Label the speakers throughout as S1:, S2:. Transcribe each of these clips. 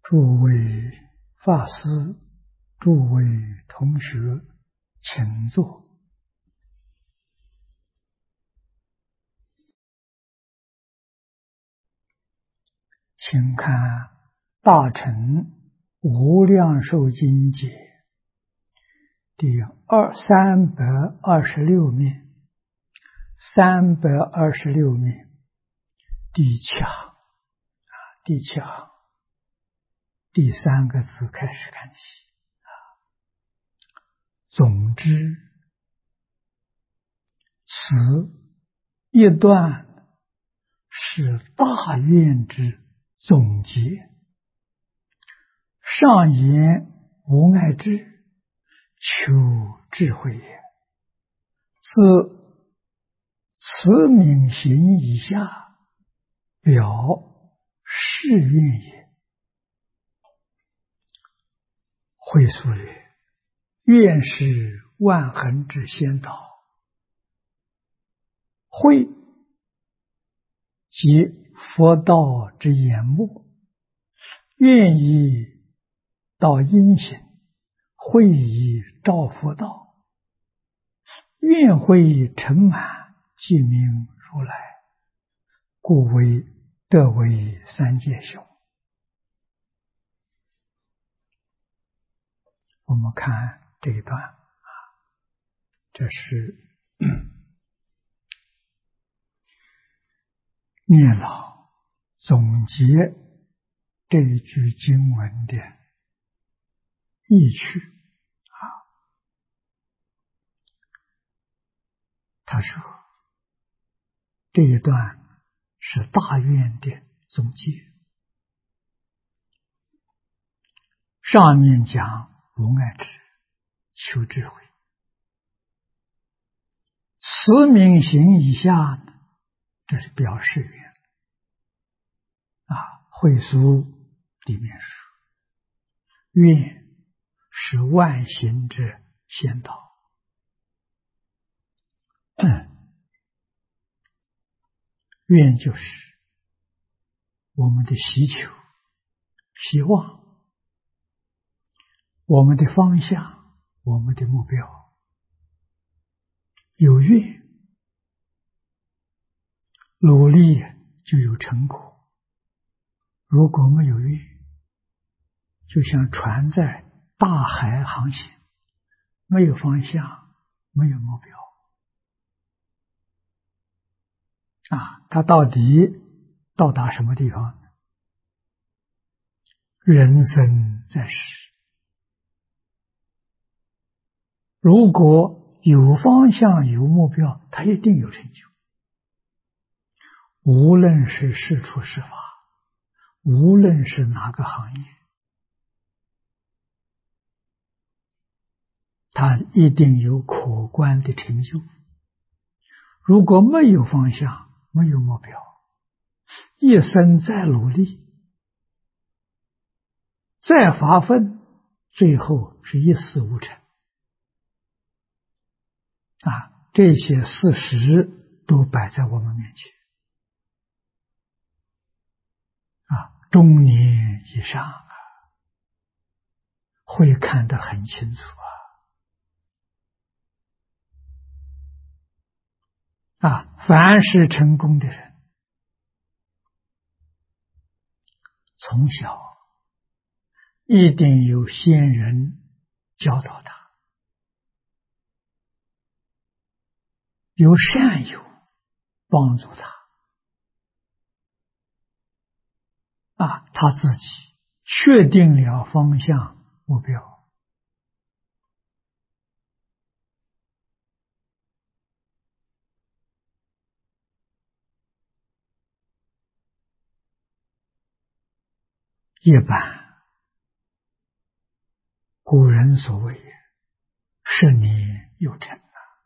S1: 诸位法师，诸位同学，请坐。请看《大乘无量寿经解》第326面，326面第七行，第七行第3个字开始看起。总之，此一段是大愿之总结。上言无碍智，求智慧也。此名行以下，表誓愿也。会疏曰：愿是万恒之先导，慧即佛道之眼目，愿以道因行，慧以照佛道，愿慧成满，即名如来，故为得为三界雄。我们看这一段，这是念老总结这一句经文的意趣。他说这一段是大愿的总结。上面讲无碍智，求智慧。此名行以下呢，这是表示愿。慧疏里面说，愿是万行之先导。愿就是我们的希求、希望，我们的方向，我们的目标。有愿，努力就有成果。如果没有愿，就像船在大海航行，没有方向，没有目标。它到底到达什么地方呢？人生在世，如果有方向有目标，他一定有成就。无论是事出事法，无论是哪个行业，他一定有可观的成就。如果没有方向，没有目标，一生再努力，再发奋，最后是一事无成。这些事实都摆在我们面前。中年以上会看得很清楚凡是成功的人，从小一定有先人教导他，有善友帮助他自己确定了方向目标。一般古人所谓10年有成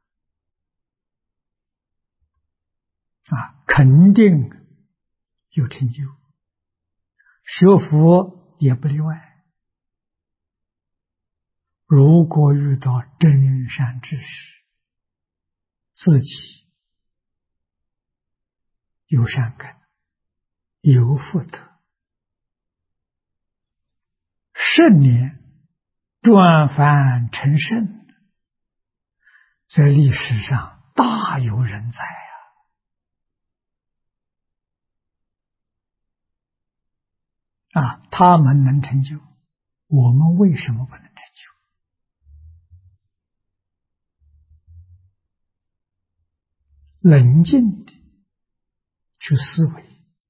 S1: 肯定有成就。学佛也不例外。如果遇到真善知识，自己有善根，有福德， 10年转凡成圣，在历史上大有人在他们能成就，我们为什么不能成就？冷静的去思维，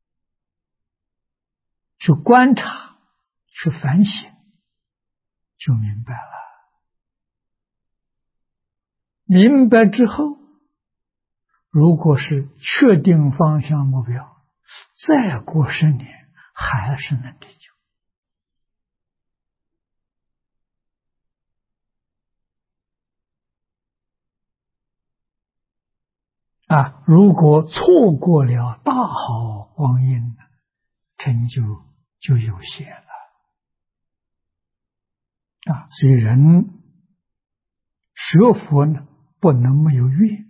S1: 去观察，去反省，就明白了。明白之后，如果是确定方向目标，再过10年还是能成就。如果错过了大好光阴，成就就有限了。所以人学佛呢，不能没有愿。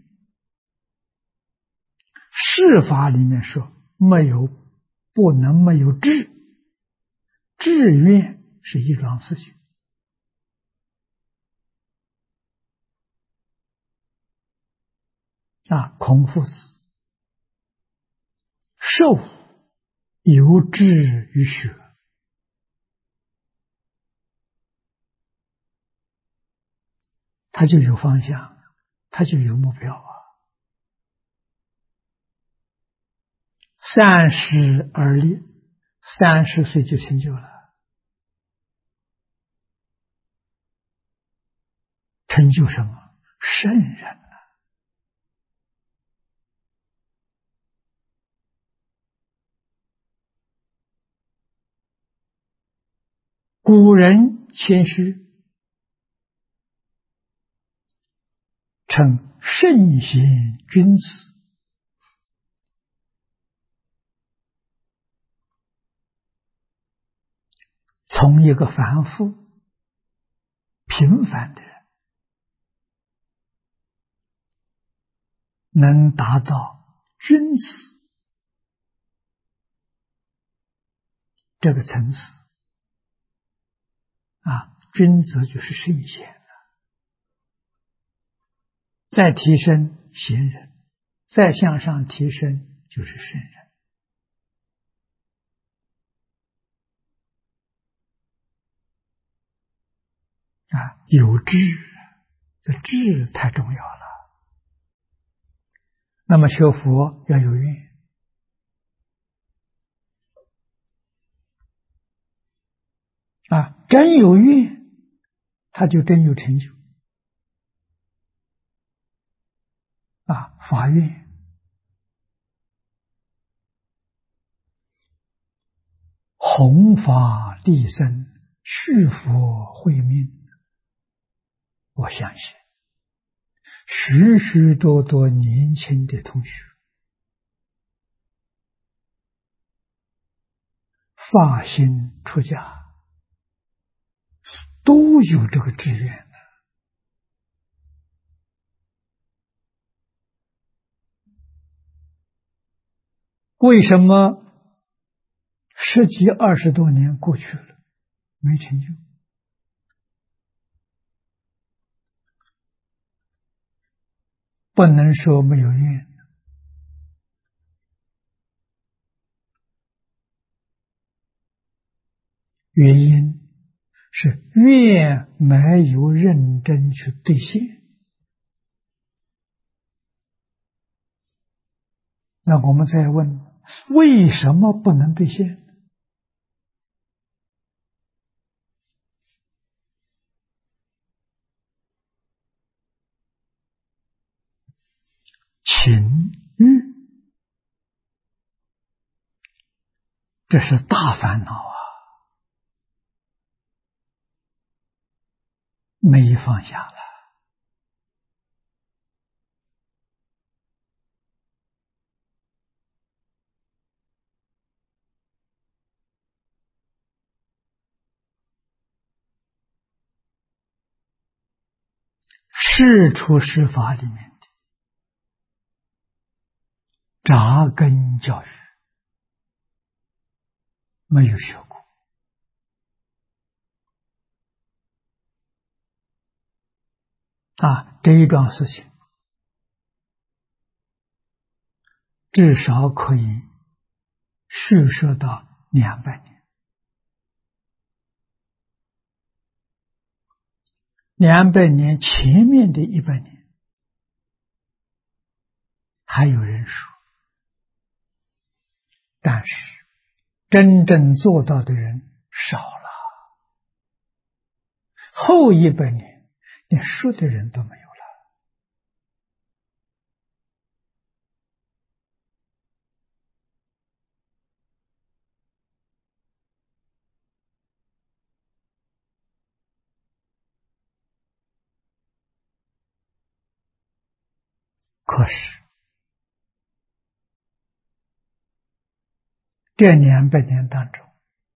S1: 世法里面说，不能没有志，志愿是一桩事情。孔夫子授有志于学，他就有方向，他就有目标30而立，30岁就成就了。成就什么？圣人。古人谦虚，称圣贤君子。从一个凡夫平凡的人，能达到君子这个层次君子就是圣贤了。再提升贤人，再向上提升就是圣人。有志，这志太重要了。那么学佛要有愿，真有愿，他就真有成就。发愿，弘法利生，续佛慧命。我相信许许多多年轻的同学发心出家，都有这个志愿的。为什么10几20多年过去了，没成就？不能说没有愿，原因是愿没有认真去兑现。那我们再问，为什么不能兑现？情欲，这是大烦恼没放下了。世出世法里面的扎根教育没有学过， 这一桩事情至少可以叙说到200年。200年前面的100年，还有人说，但是真正做到的人少了。后100年，连说的人都没有了。可是这200年当中，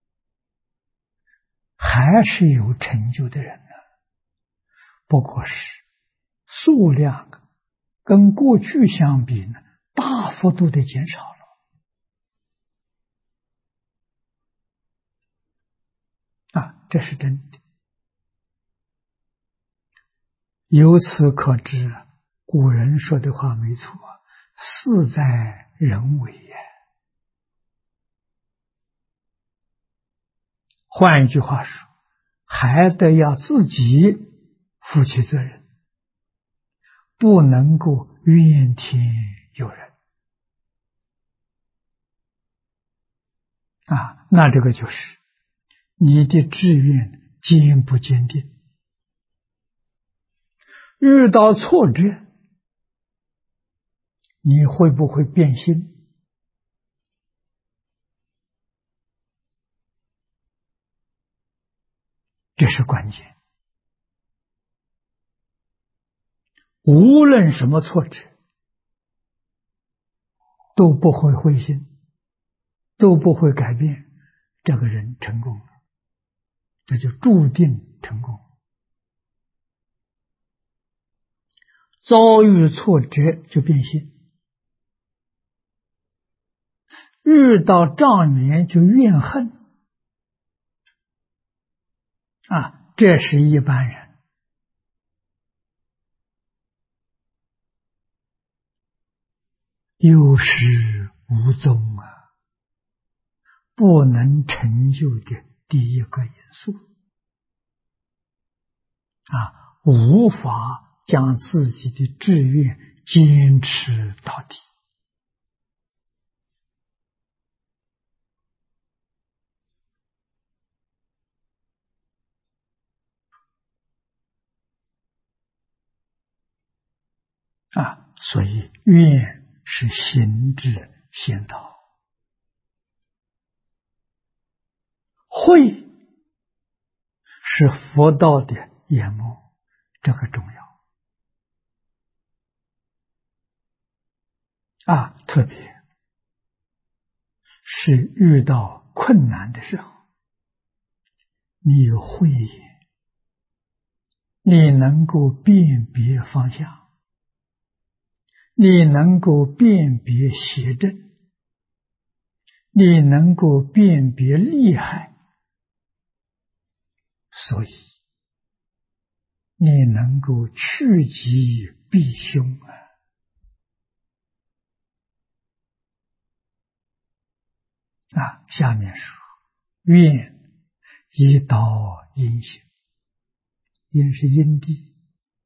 S1: 还是有成就的人呢，不过是数量跟过去相比呢，大幅度的减少了。这是真的。由此可知，古人说的话没错，事在人为也。换一句话说，还得要自己负起责任，不能够怨天尤人。那这个就是你的志愿坚不坚定。遇到挫折，你会不会变心？这是关键。无论什么挫折，都不会灰心，都不会改变，这个人成功了，这就注定成功。遭遇挫折就变心，遇到障缘就怨恨，这是一般人。有始无终不能成就的第一个因素无法将自己的志愿坚持到底。所以愿是行之先导，慧是佛道的眼目，这个重要特别是遇到困难的时候，你有慧眼，你能够辨别方向，你能够辨别邪正，你能够辨别利害，所以你能够趋吉避凶下面说，愿以导因行，因是因地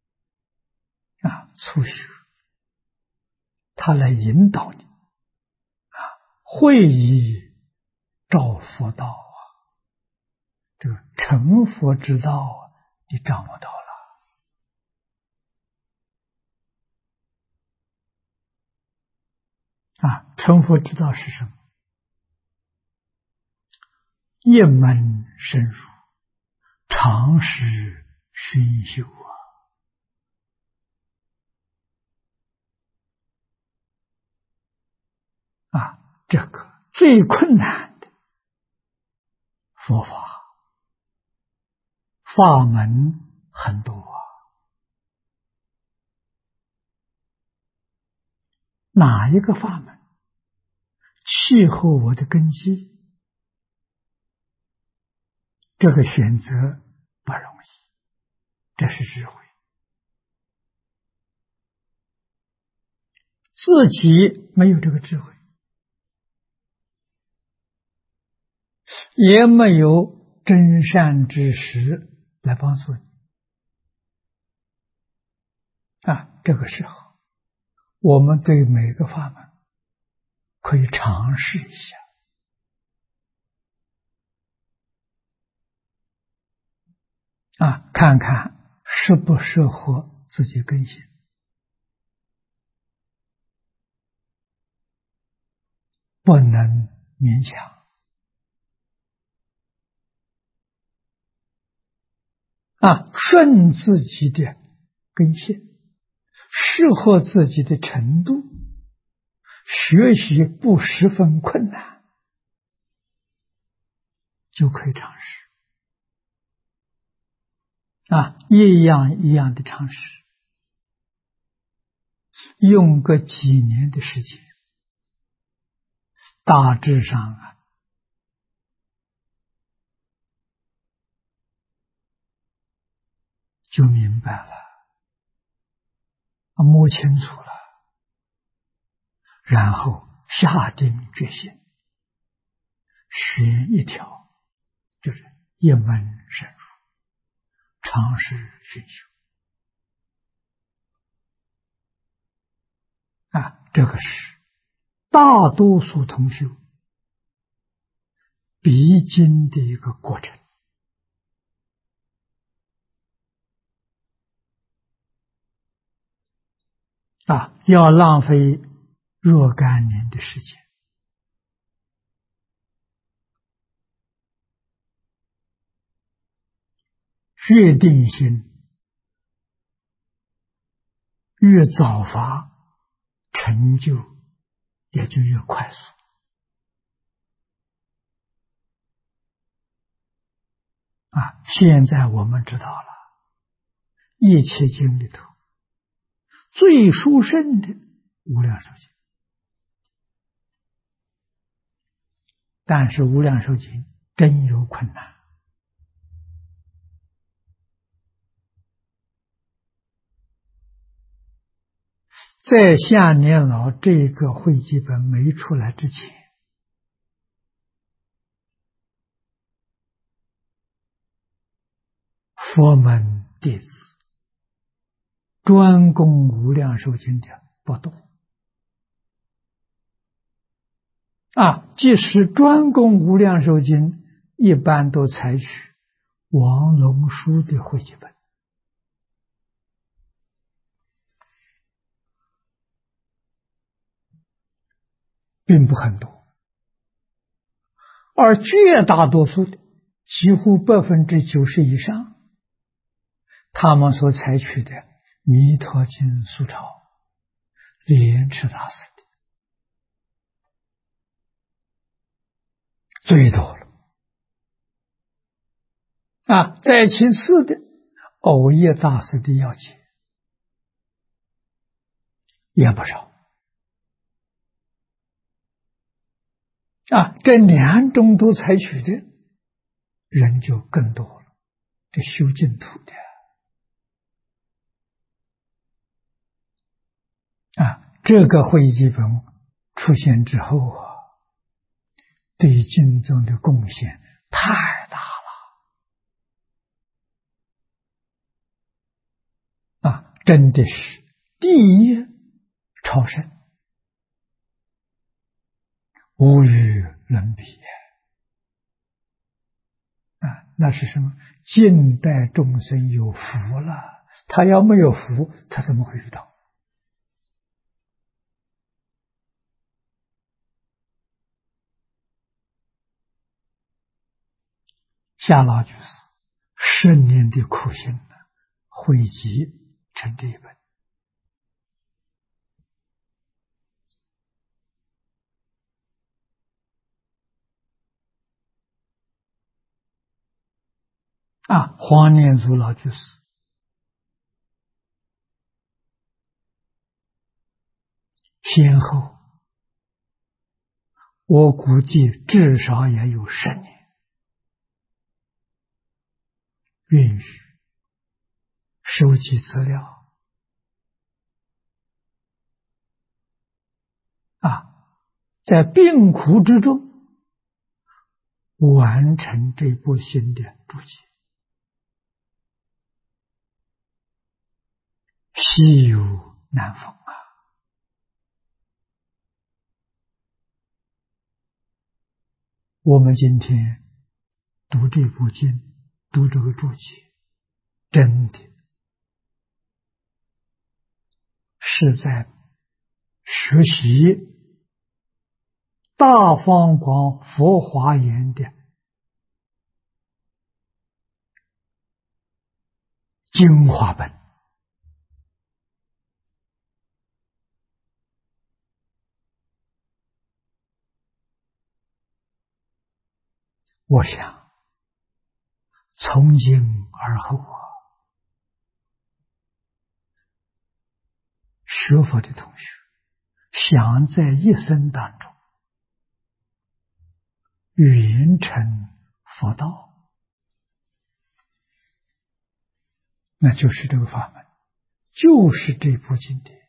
S1: 促学，他来引导你慧以照佛道这个成佛之道你掌握到了成佛之道是什么？一门深入，常识熏修这个最困难的佛法，法门很多哪一个法门契合我的根基？这个选择不容易，这是智慧自己没有这个智慧，也没有真善之识来帮助你这个时候，我们对每个法门可以尝试一下看看适不适合自己根性，不能勉强顺自己的根性，适合自己的程度，学习不十分困难，就可以尝试一样一样的尝试，用个几年的时间，大致上就明白了，摸清楚了，然后下定决心，选一条，就是一门深入，尝试熏修这个是大多数同学必经的一个过程要浪费若干年的时间。越定心，越早发，成就也就越快速现在我们知道了，一切经里头最殊胜的无量寿经，但是无量寿经真有困难。在夏年老这个会集本没出来之前，佛门弟子专攻无量寿经的不多即使专攻无量寿经，一般都采取王龙书的会集本，并不很多，而绝大多数的几乎90%以上，他们所采取的弥陀经疏钞莲池大师的最多了再其次的藕叶大师的要解也不少这两种都采取的人就更多了，这修净土的这个会集本出现之后对经宗的贡献太大了真的是第一超胜，无与伦比那是什么？近代众生有福了，他要没有福，他怎么会遇到？夏老居士10年的苦心汇集成这一本黄念祖老居士先后，我估计至少也有10年，允许收集资料在病苦之中完成这部经的注解，稀有难逢啊！我们今天读这部经，读这个注解，真的是在学习大方广佛华严的精华本。我想从今而后啊，学佛的同学想在一生当中圆成佛道，那就是这个法门，就是这部经典。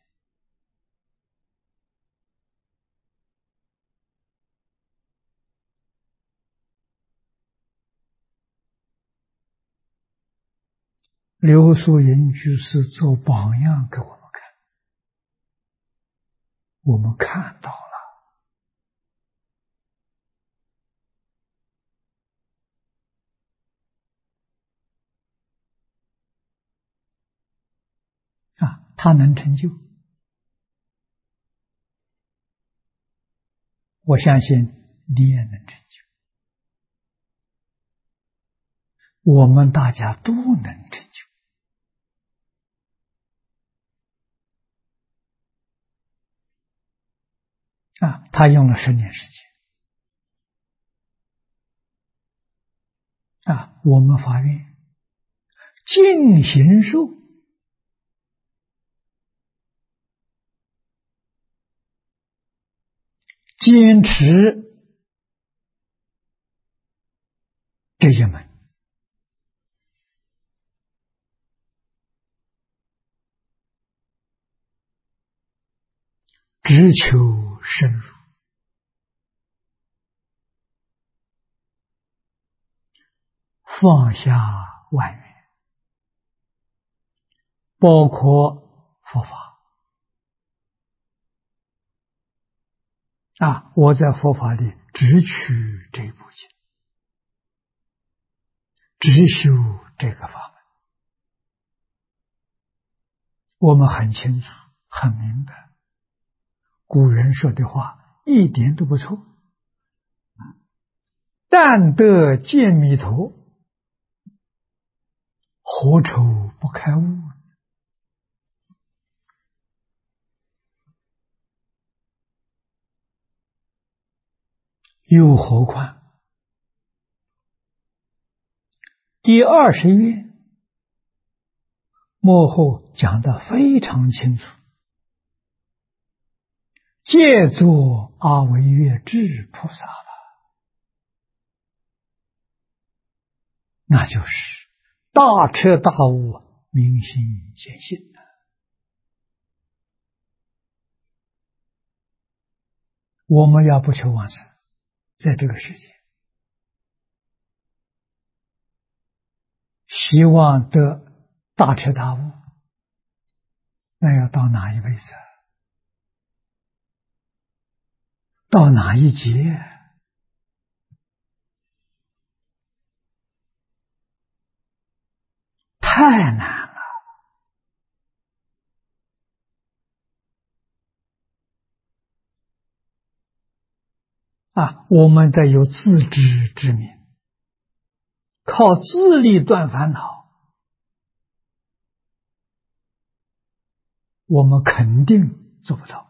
S1: 刘素云居士做榜样给我们看，我们看到了啊，他能成就，我相信你也能成就，我们大家都能成就啊！他用了10年时间啊，我们法院尽行受，坚持这一门，只求深入，放下万缘，包括佛法啊！我在佛法里只取这部经，只修这个法门。我们很清楚很明白，古人说的话一点都不错，但得见弥陀，何愁不开悟？又何况第20页末后讲得非常清楚，借作阿惟越致菩萨了，那就是大彻大悟，明心见性的。我们要不求往生，在这个世界希望得大彻大悟，那要到哪一辈子？到哪一劫？太难了啊！我们得有自知之明，靠自力断烦恼，我们肯定做不到。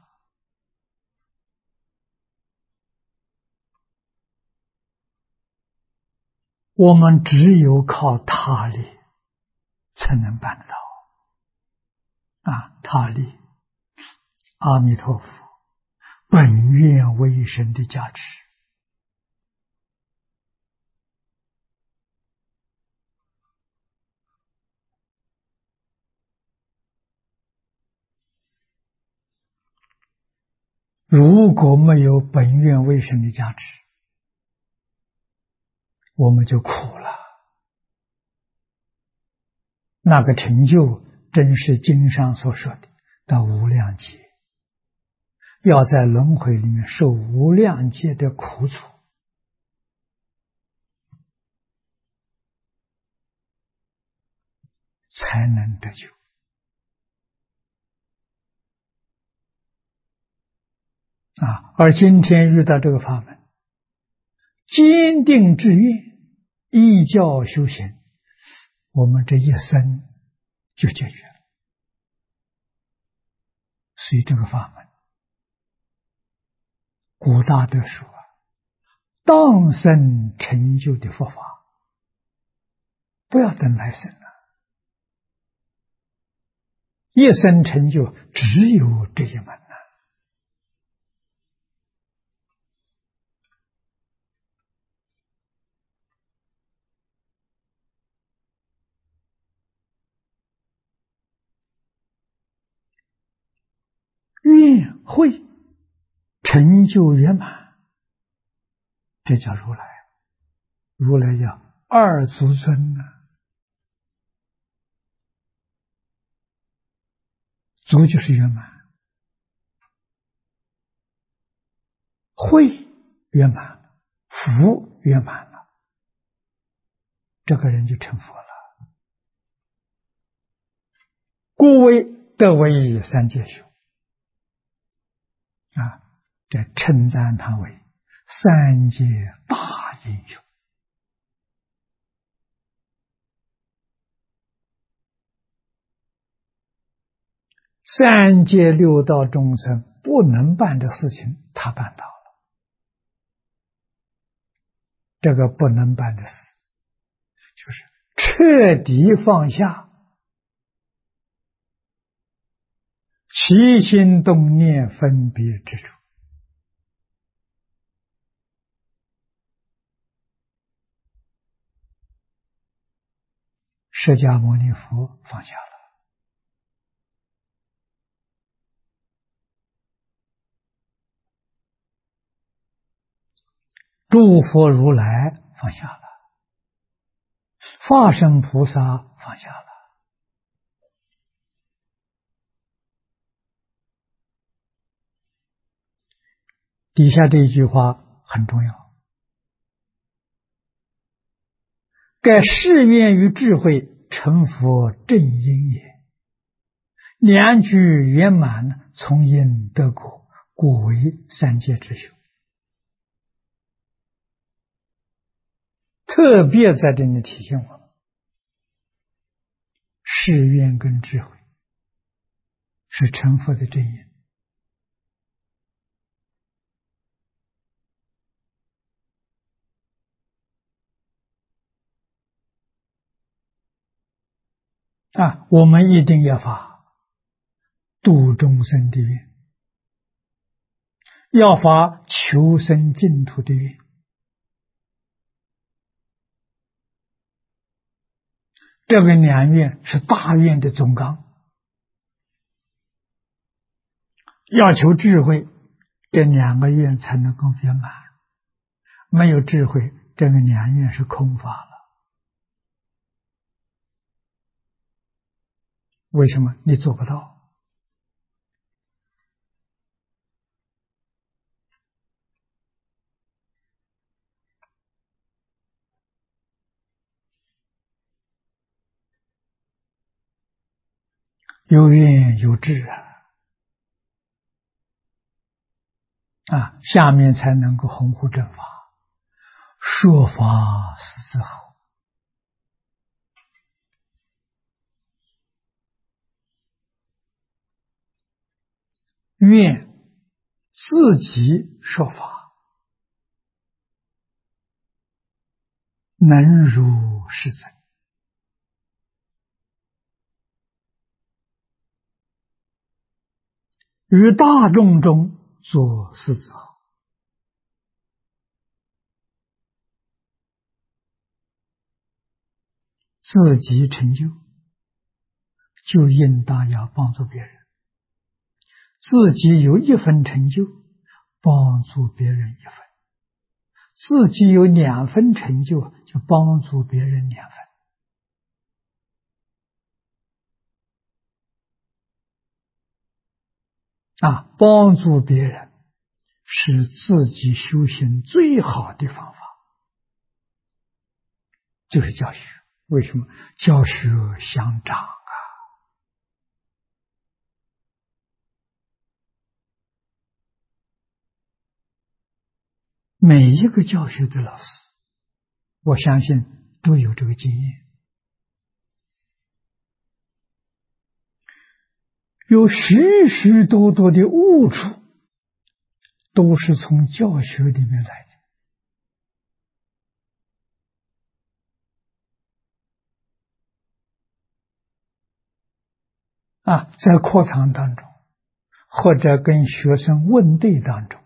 S1: 我们只有靠他力才能办得到啊！他力，阿弥陀佛本愿威神的加持。 如果没有本愿威神的加持，我们就苦了。那个成就真是经上所说的到无量劫，要在轮回里面受无量劫的苦楚，才能得救。而今天遇到这个法门，坚定志愿，依教修行，我们这一生就解决了。所以这个法门，古大德说当生成就的佛法，不要等来生了，一生成就只有这一门。愿会成就圆满，这叫如来。如来叫二足尊足就是圆满，慧圆满了，福圆满了，这个人就成佛了。故为得为三界修这称赞他为三界大英雄。三界六道众生不能办的事情，他办到了。这个不能办的事，就是彻底放下起心动念分别执着。释迦牟尼佛放下了，诸佛如来放下了，化身菩萨放下了。底下这一句话很重要，盖誓愿于智慧成佛正因也，两具圆满，从因得果，故为三界之修。特别在这里体现我们，誓愿跟智慧是成佛的正因。我们一定要发度众生的愿，要发求生净土的愿。这个两愿是大愿的总纲，要求智慧，这两个愿才能够圆满。没有智慧，这个两愿是空法了。为什么？你做不到。有愿有智下面才能够弘护正法，说法是之后。愿自己说法，能如是尊，于大众中做狮子号，自己成就，就应当要帮助别人。自己有一分成就， 帮助别人1分，自己有2分成就，就帮助别人2分。帮助别人是自己修行最好的方法，就是教学。为什么？教学相长啊！每一个教学的老师，我相信都有这个经验，有许许多多的悟处，都是从教学里面来的。在课堂当中，或者跟学生问对当中，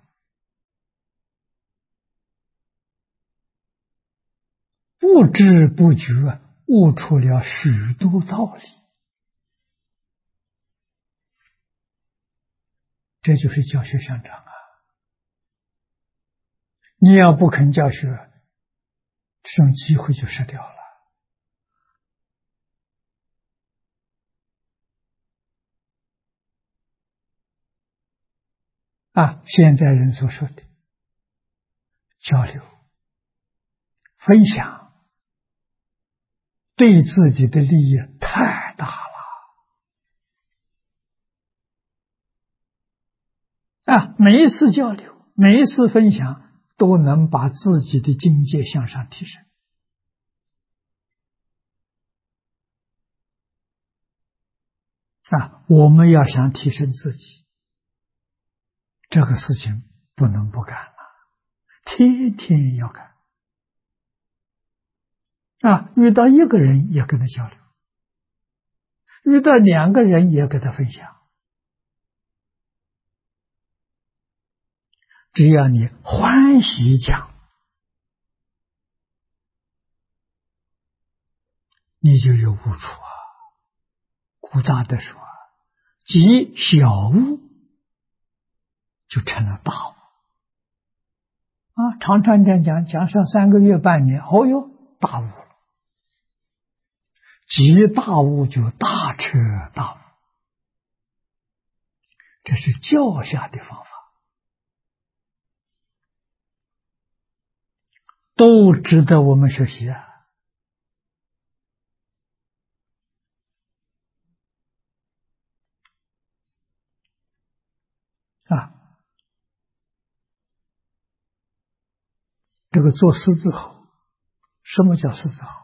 S1: 不知不觉悟出了许多道理，这就是教学相长啊！你要不肯教学，这种机会就失掉了。现在人所说的交流、分享，对自己的利益太大了。每一次交流，每一次分享，都能把自己的境界向上提升。我们要想提升自己，这个事情不能不干了，天天要干。遇到1个人也跟他交流，遇到2个人也跟他分享。只要你欢喜讲，你就有悟处啊。古大德说，积小悟就成了大悟。常常这样讲上3个月、半年，哟，大悟了。积大悟就大彻大悟，这是教下的方法，都值得我们学习啊！这个做狮子吼，什么叫狮子吼？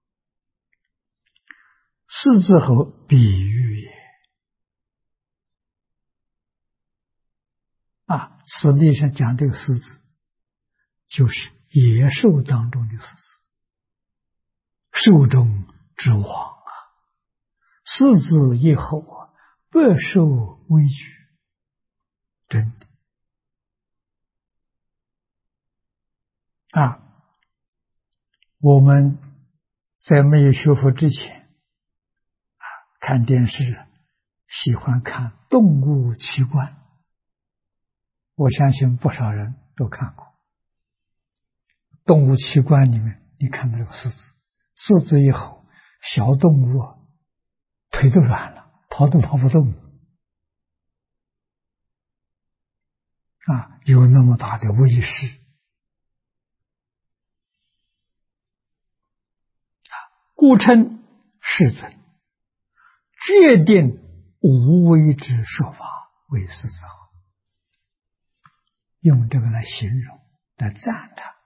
S1: 狮子吼比喻也。此地上讲这个狮子，就是野兽当中的狮子，兽中之王啊！狮子一吼百兽畏惧，真的我们在没有学佛之前看电视，喜欢看动物奇观，我相信不少人都看过。动物奇观里面，你看到这个狮子，狮子一吼，小动物腿都软了，跑都跑不动有那么大的威势故称世尊，决定无为之说法为狮子吼，用这个来形容，来赞他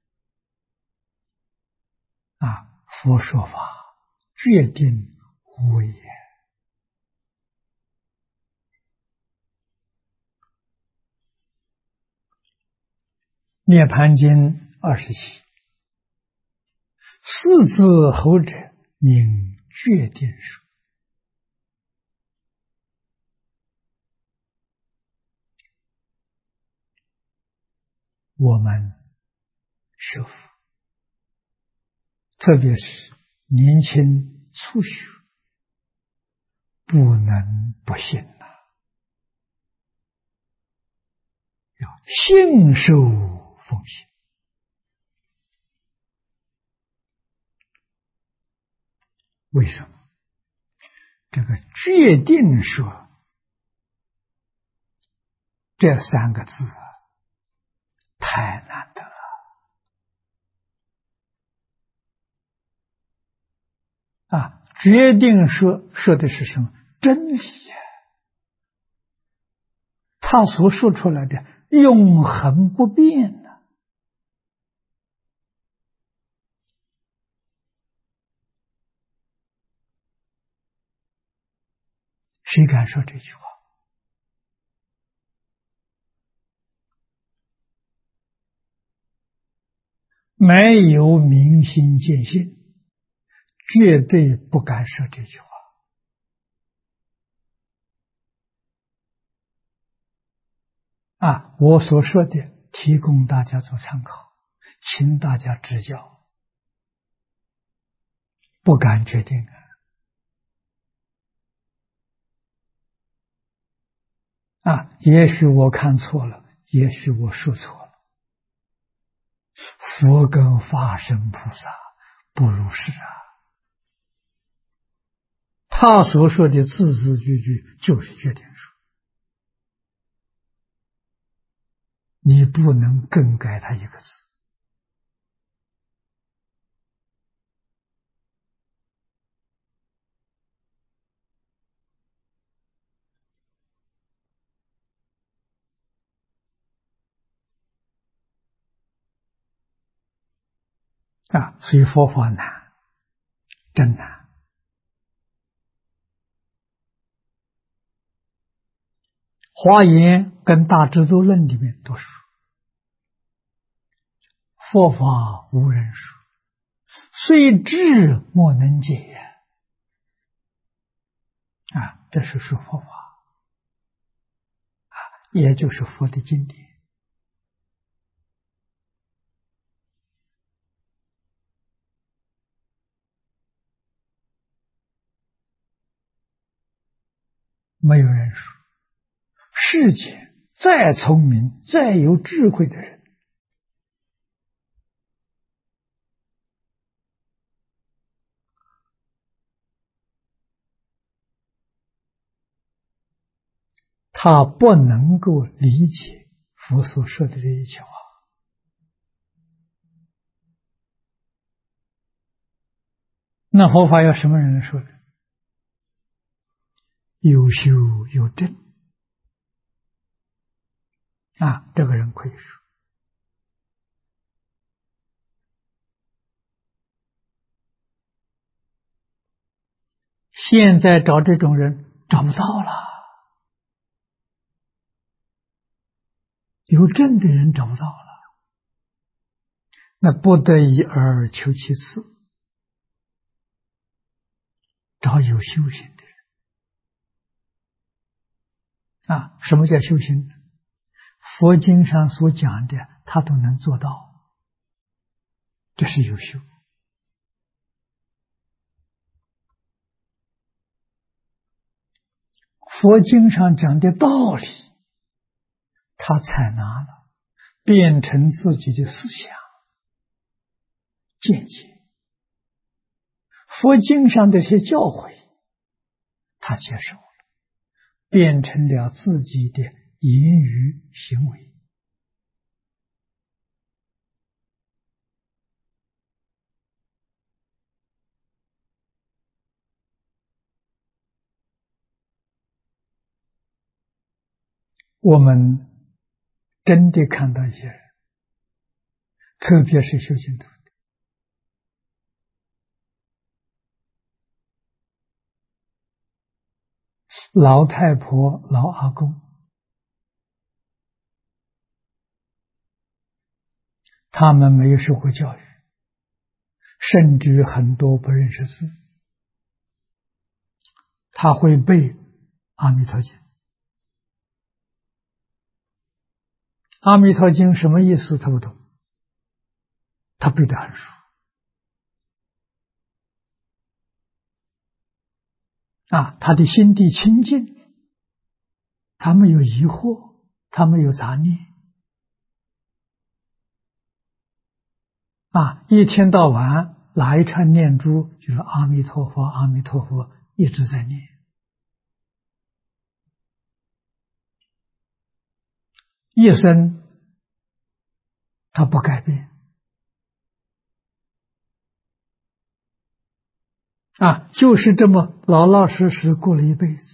S1: 佛说法决定无为也。涅盘经27，狮子吼者名决定说。我们学佛，特别是年轻初学，不能不信要信受奉行。为什么？这个决定说这三个字太难得了啊！决定说的是什么？真理啊！他所说出来的永恒不变呢、谁敢说这句话？没有明心见性，绝对不敢说这句话啊！我所说的提供大家做参考，请大家指教，不敢决定啊！也许我看错了，也许我说错了。佛跟法身菩萨不如是啊！他所说的字字句句就是决定说，你不能更改他一个字啊！所以佛法难，真难。华严跟大智度论里面都说，佛法无人说，虽智莫能解啊！这是说佛法，也就是佛的经典。没有人说，世界再聪明、再有智慧的人，他不能够理解佛所说的这一切话。那佛法要什么人来说的？有修有证啊，这个人可以说。现在找这种人找不到了，有证的人找不到了，那不得已而求其次，找有修行的人啊。什么叫修行？佛经上所讲的，他都能做到，这是有修。佛经上讲的道理，他采纳了，变成自己的思想见解。佛经上的这些教诲，他接受了，变成了自己的言语行为。我们真的看到一些人，特别是修行徒的，老太婆、老阿公，他们没有受过教育，甚至很多不认识字，他会背《阿弥陀经》。阿弥陀经什么意思他不懂，他背得很熟啊，他的心地清净，他没有疑惑，他没有杂念一天到晚哪一串念珠就是阿弥陀佛，阿弥陀佛，一直在念，一生他不改变就是这么老老实实过了一辈子。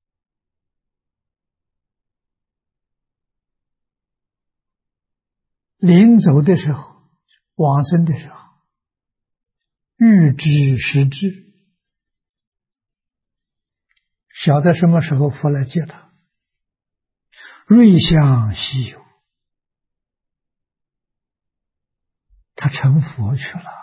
S1: 临走的时候，往生的时候，预知时至，晓得什么时候佛来接他，瑞相稀有，他成佛去了。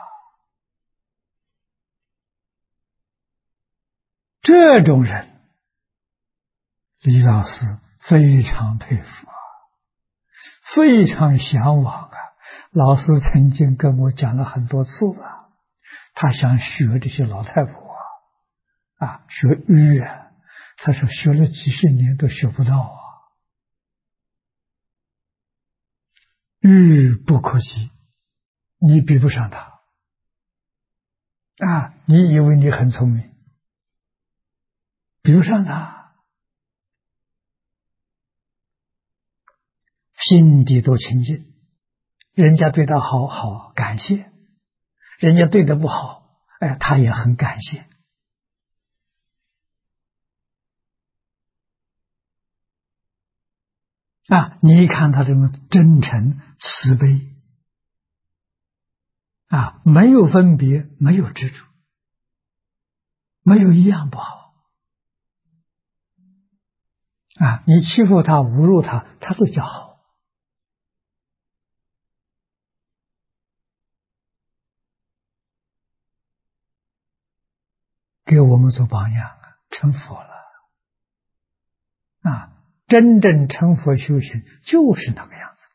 S1: 这种人，李老师非常佩服非常向往老师曾经跟我讲了很多次他想学这些老太婆学玉他说学了几十年都学不到玉不可及，你比不上他你以为你很聪明，比不上他，心底多清净，人家对他好好感谢，人家对他不好他也很感谢你看他这种真诚慈悲没有分别，没有执着，没有一样不好你欺负他侮辱他，他都叫好给我们做榜样成佛了真正成佛修行就是那个样子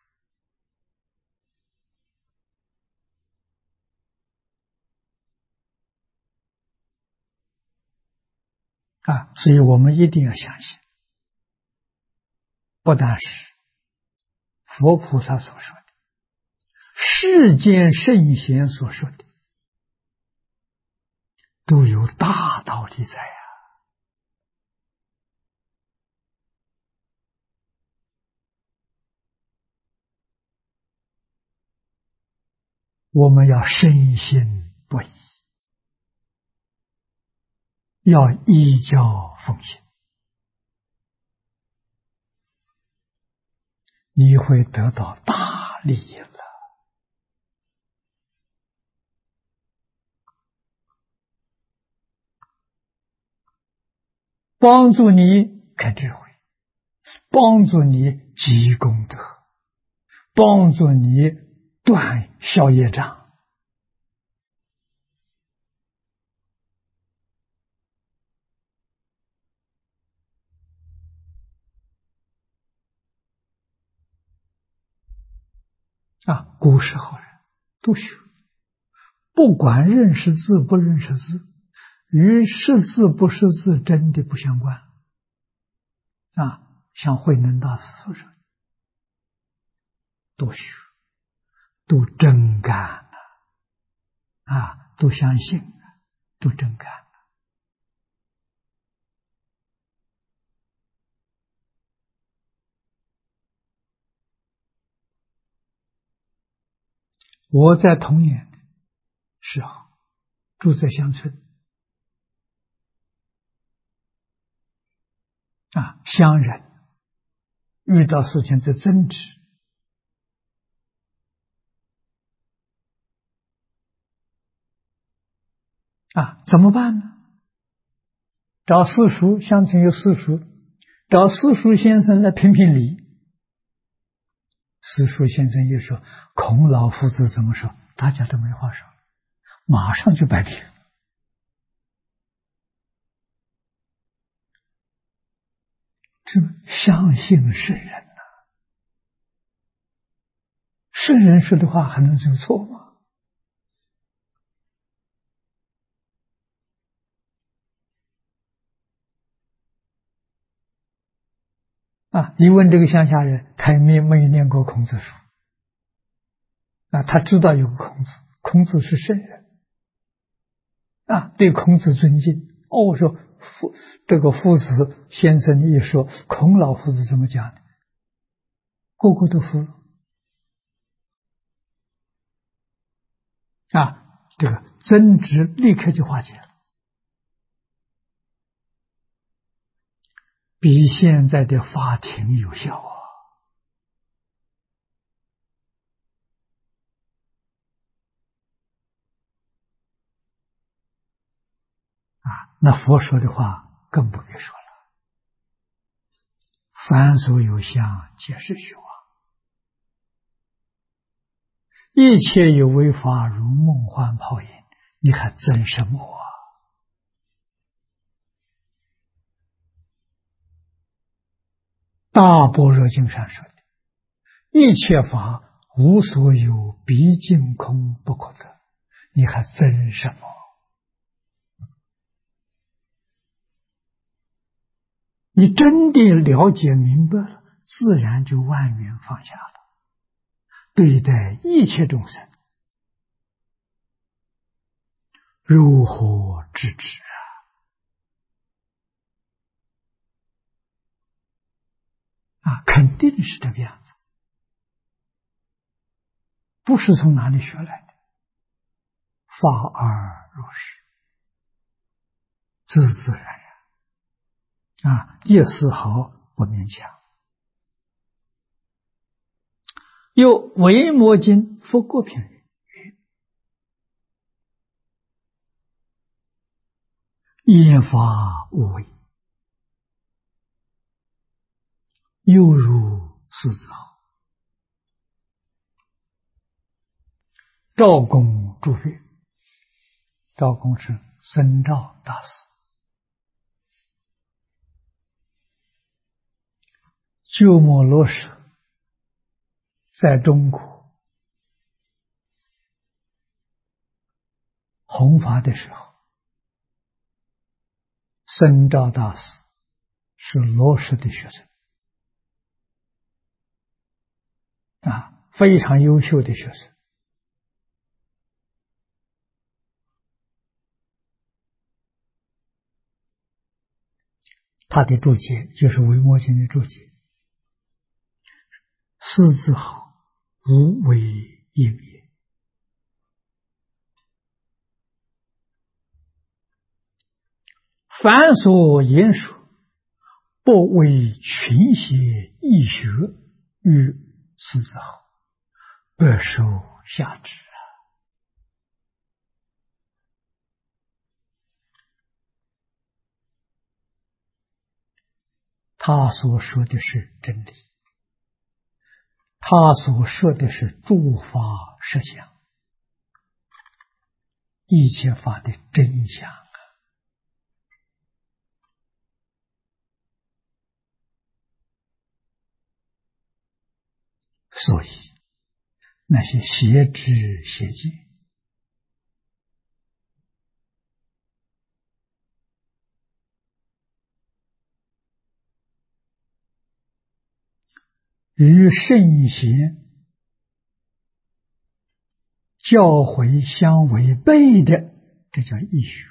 S1: 所以我们一定要相信，不但是佛菩萨所说的，世间圣贤所说的，都有大道理在我们要深信不疑，要依教奉行，你会得到大利益了。帮助你开智慧，帮助你积功德，帮助你断消业障。古时候人都学，不管认识字不认识字，与识字不识字真的不相关像慧能大师所说，都学，都真干都相信都真干我在童年的时候住在乡村乡人遇到事情在争执怎么办呢？找私塾，乡村有私塾，找私塾先生来评评理。私塾先生又说，孔老夫子怎么说，大家都没话说，马上就摆平。这相信圣人圣人说的话还能有错吗？你问这个乡下人，他没有念过孔子书他知道有个孔子， 孔子是圣人啊，对孔子尊敬。哦，说这个夫子先生一说，孔老夫子怎么讲的？个个都服了啊，这个争执立刻就化解了，比现在的法庭有效啊。那佛说的话更不必说了，凡所有相，皆是虚妄，一切有为法，如梦幻泡影，你还争什么啊？大般若经上说的，一切法无所有，毕竟空不可得，你还争什么？你真的了解明白了，自然就万缘放下了，对待一切众生如何制止啊？肯定是这个样子，不是从哪里学来的，法而如是，自自然然啊，一丝毫不勉强。又维摩经复过品云：业法无为，又如狮子吼。赵公注释，赵公是僧肇大师，鸠摩罗什在中国弘法的时候，僧肇大师是罗什的学生啊，非常优秀的学生。他的注解就是维摩经的注解，狮子吼，无为应也。凡所言说，不为群邪异学与狮子吼，不受下之。他所说的是真理，他所说的是诸法实相，一切法的真相啊。所以那些邪知邪见，与圣贤教诲相违背的，这叫异学。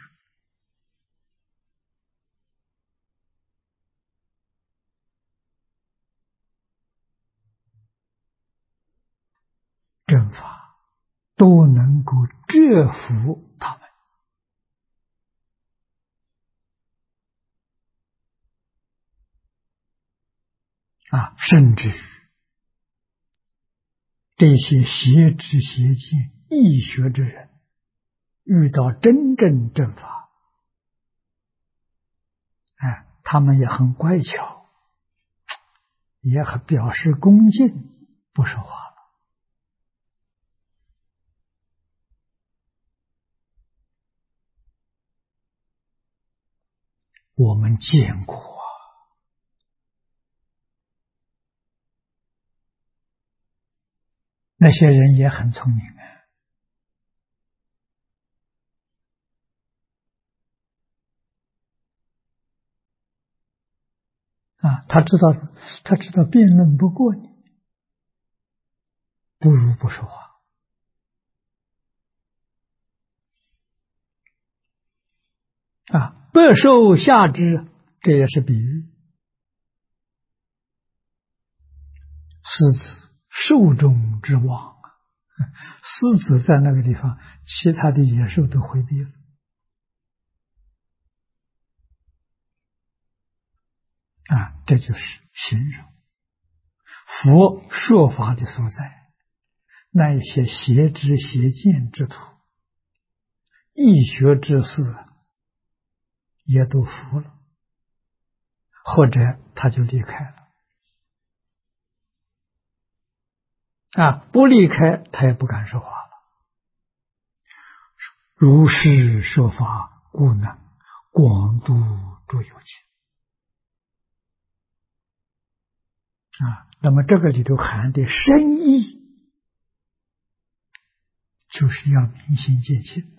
S1: 正法都能够折服他们啊，甚至这些邪知邪见异学之人，遇到真正正法，他们也很乖巧，也很表示恭敬，不说话了。我们见过啊，那些人也很聪明他知道辩论不过你，不如不说话百兽下之，这也是比喻。狮子兽中之王，狮子在那个地方，其他的野兽都回避了。这就是形容佛说法的所在。那一些邪知邪见之徒，易学之士，也都服了，或者他就离开了。不离开，他也不敢说话了。如是说法，故能广度诸有情。那么这个里头含的深意，就是要明心见性的，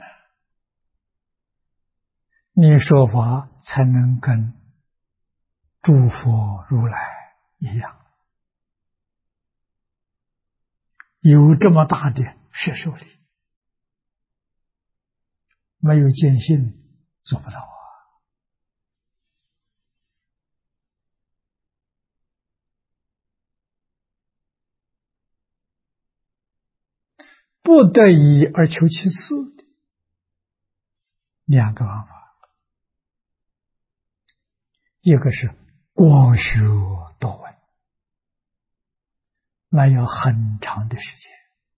S1: 你说法才能跟诸佛如来一样，有这么大的摄受力。没有见性做不到。不得已而求其次的两个方法，一个是光学多闻，那要很长的时间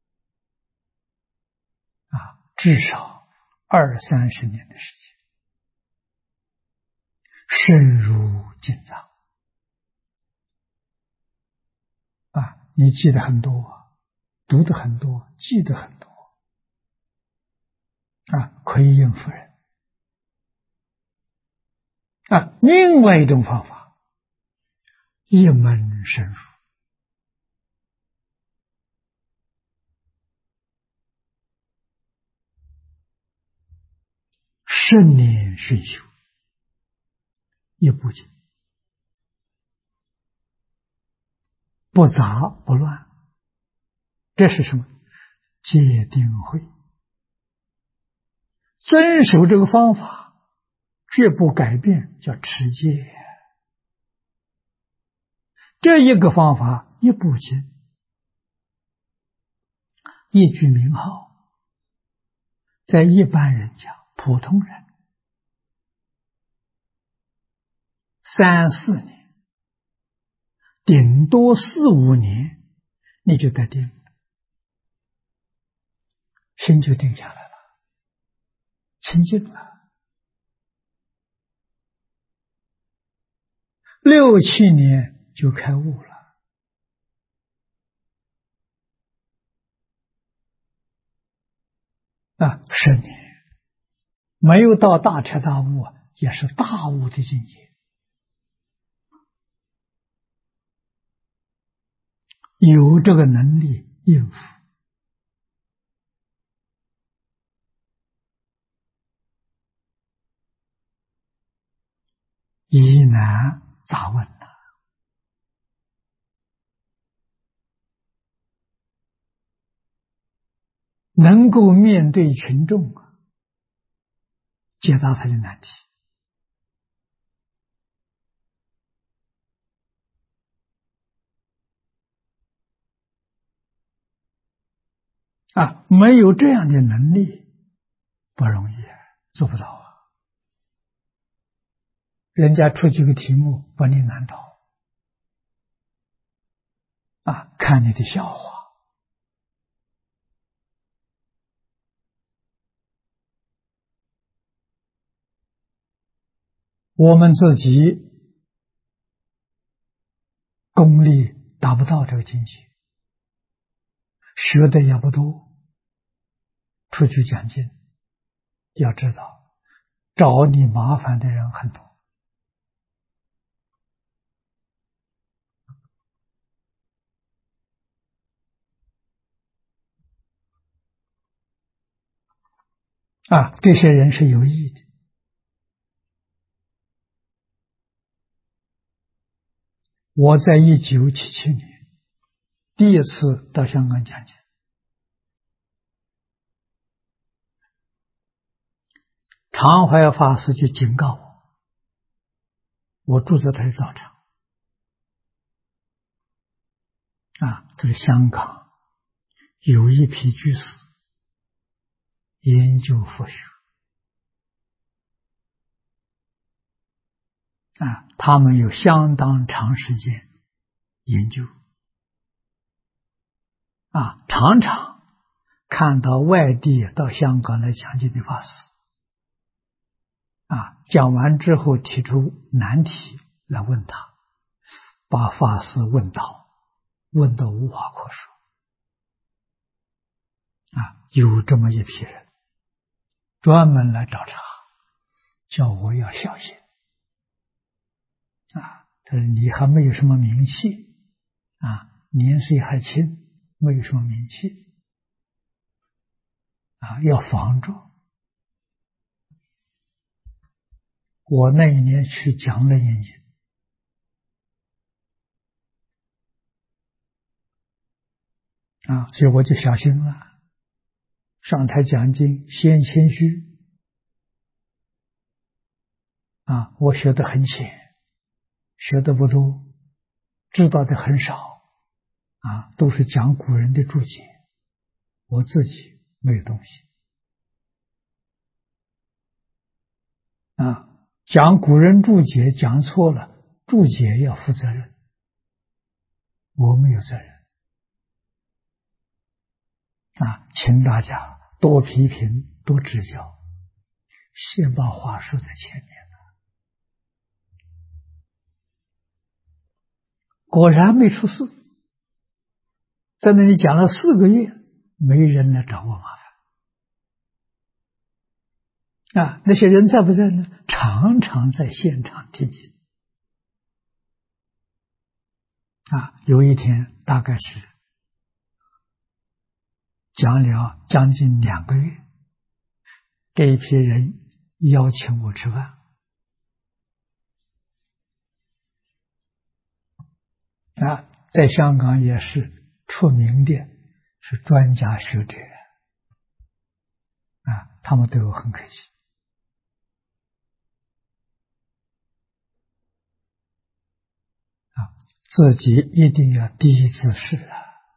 S1: 至少20-30年的时间，深入经藏你记得很多，读的很多，记得很多可以应付人另外一种方法，一门深入，10年深修，一部经，不杂不乱。这是什么？戒定慧。遵守这个方法，绝不改变，叫持戒。这一个方法，一部经，一句名号，在一般人讲，普通人3-4年，顶多4-5年，你就得定了，心就定下来了，清净了。6-7年就开悟了。10年没有到大彻大悟，也是大悟的境界。有这个能力应付。疑难杂问能够面对群众，解答他的难题。没有这样的能力不容易，做不到人家出几个题目把你难倒看你的笑话。我们自己功力达不到这个境界，学的也不多，出去讲经，要知道找你麻烦的人很多这些人是有意的。我在1977年第一次到香港讲经， 常怀法师就警告我住在他的道场这是香港有一批居士研究佛学他们有相当长时间研究常常看到外地到香港来讲经的法师讲完之后提出难题来问他，把法师问到无话可说有这么一批人专门来找茬，叫我要小心他说你还没有什么名气年岁还轻，没有什么名气要防住。我那一年去讲楞严经所以我就小心了，上台讲经先谦虚我学得很浅，学得不多，知道的很少都是讲古人的注解，我自己没有东西讲古人注解讲错了，注解要负责任，我没有责任请大家多批评多指教，先把话说在前面果然没出事，在那里讲了4个月，没人来找我麻烦那些人在不在呢？常常在现场听经有一天大概是讲了将近2个月，这一批人邀请我吃饭在香港也是出名的，是专家学者他们对我很客气自己一定要第一自视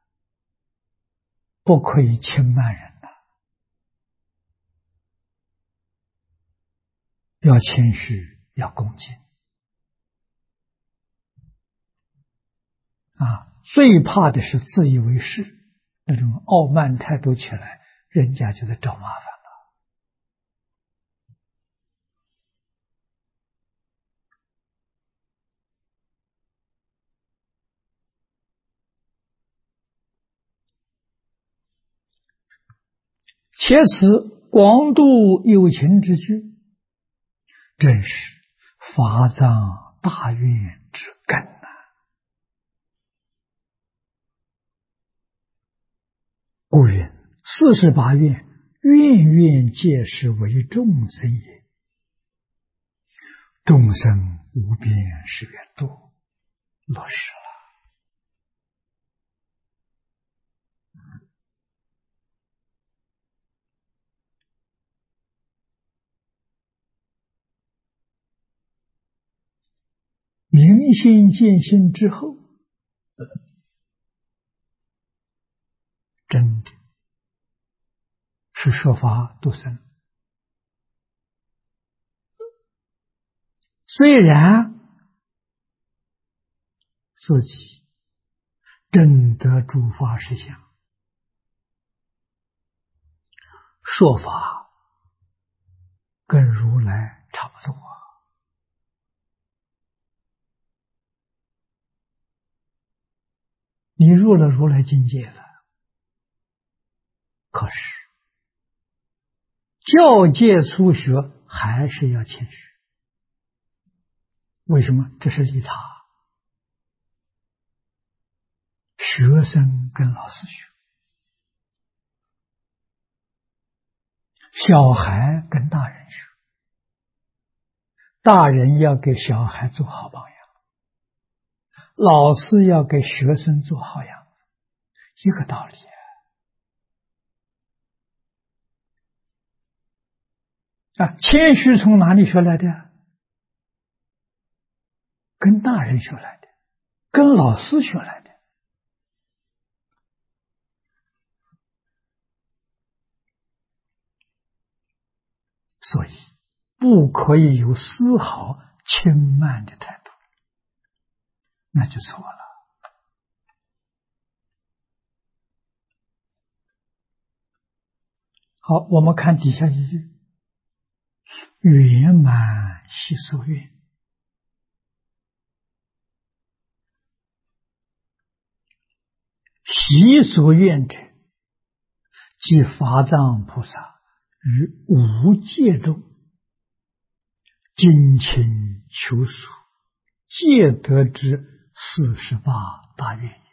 S1: 不可以轻慢人要谦虚，要恭敬最怕的是自以为是，那种傲慢态度起来，人家就在找麻烦了。且此广度有情之具，正是法藏大愿之根故云48愿，愿愿皆是为众生也。众生无边誓愿度，落实了。明心见性之后，真的是说法度生。虽然自己证得诸法实相，说法跟如来差不多，你入了如来境界了，可是教戒初学还是要谦虚。为什么？这是利他，学生跟老师学，小孩跟大人学，大人要给小孩做好榜样，老师要给学生做好样子，一个道理。 谦虚从哪里学来的？跟大人学来的，跟老师学来的。所以不可以有丝毫轻慢的态度，那就错了。好，我们看底下一句：圆满习所愿。习所愿者，即法藏菩萨于无界中精勤求索，皆得之48大愿也。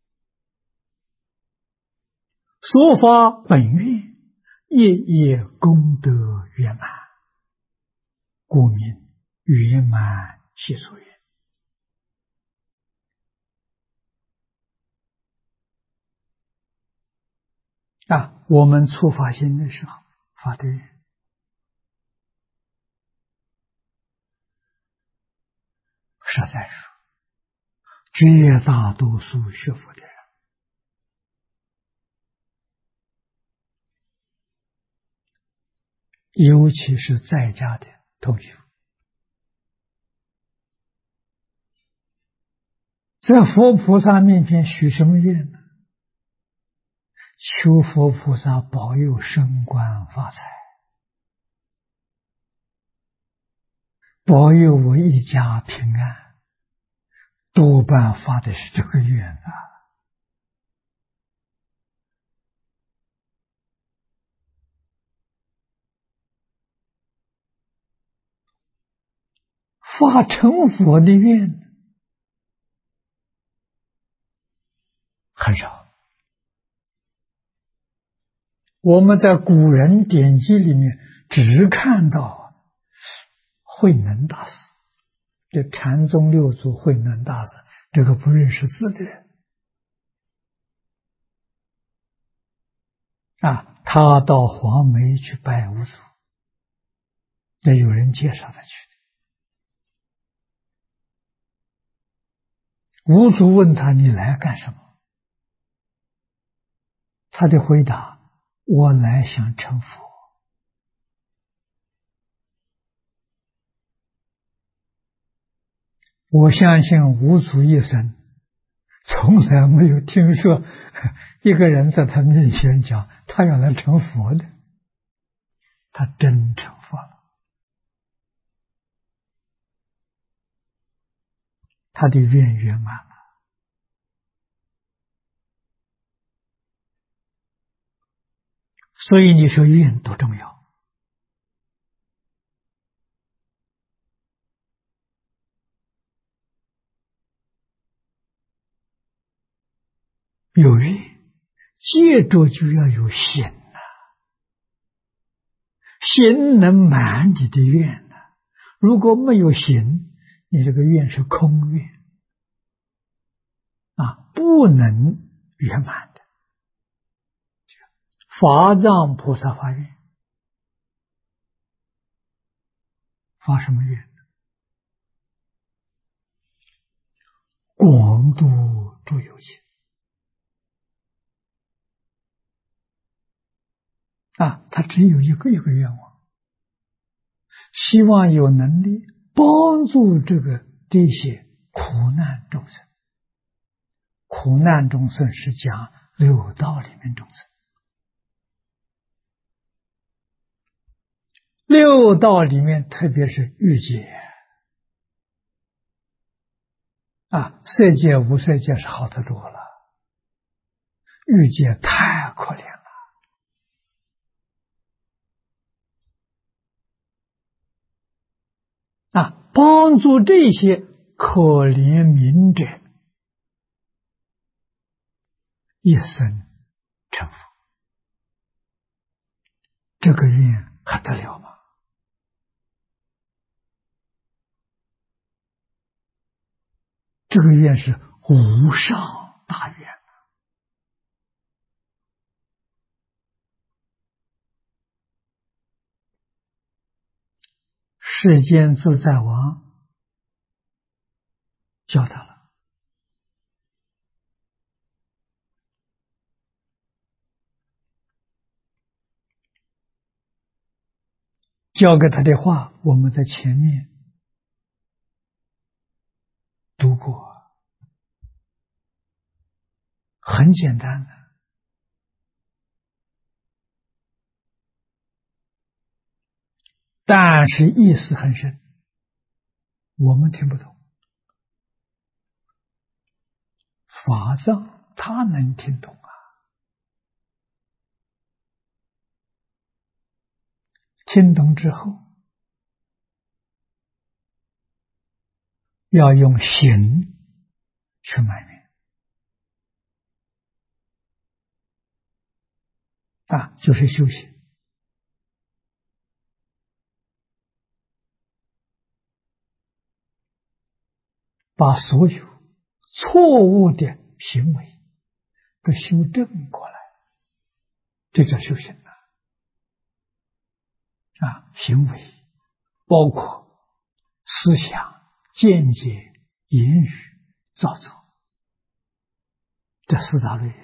S1: 所发本愿，业业功德圆满，故名圆满习所愿。我们初发心的时候发的愿，实在是绝大多数学佛的人，尤其是在家的同学，在佛菩萨面前许什么愿呢？求佛菩萨保佑升官发财，保佑我一家平安，多半发的是这个愿发成佛的愿很少。我们在古人典籍里面只看到慧能大师，这禅宗六祖慧能大师，这个不认识字的人他到黄梅去拜五祖，那有人介绍他去的。五祖问他：“你来干什么？”他的回答：“我来想成佛。”我相信五祖一生从来没有听说一个人在他面前讲他要来成佛的，他真成佛了，他的愿圆满了。所以你说愿多重要？有愿，接着就要有心呐，心能满你的愿呐。如果没有心，你这个愿是空愿不能圆满的。法藏菩萨发愿，发什么愿？广度诸有情他只有一个愿望，希望有能力帮助这些苦难众生。苦难众生是讲六道里面众生，六道里面特别是欲界色界无色界是好得多了，欲界太可怜了帮助这些可怜悯者一生成佛，这个愿还得了吗？这个愿是无上大愿世间自在王教他了，教给他的话，我们在前面读过，很简单的，但是意思很深，我们听不懂。法藏他能听懂啊，听懂之后要用行去埋怨啊，就是修行，把所有错误的行为都修正过来，这叫修行啊！行为包括思想、见解、言语、造作，这四大类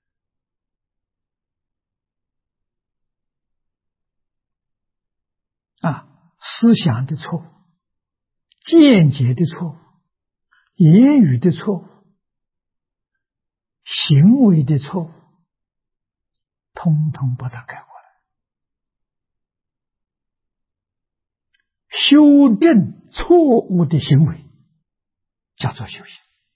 S1: 啊，思想的错误、见解的错误、言语的错误、行为的错误，通通把它改过来，修正错误的行为，叫做修行。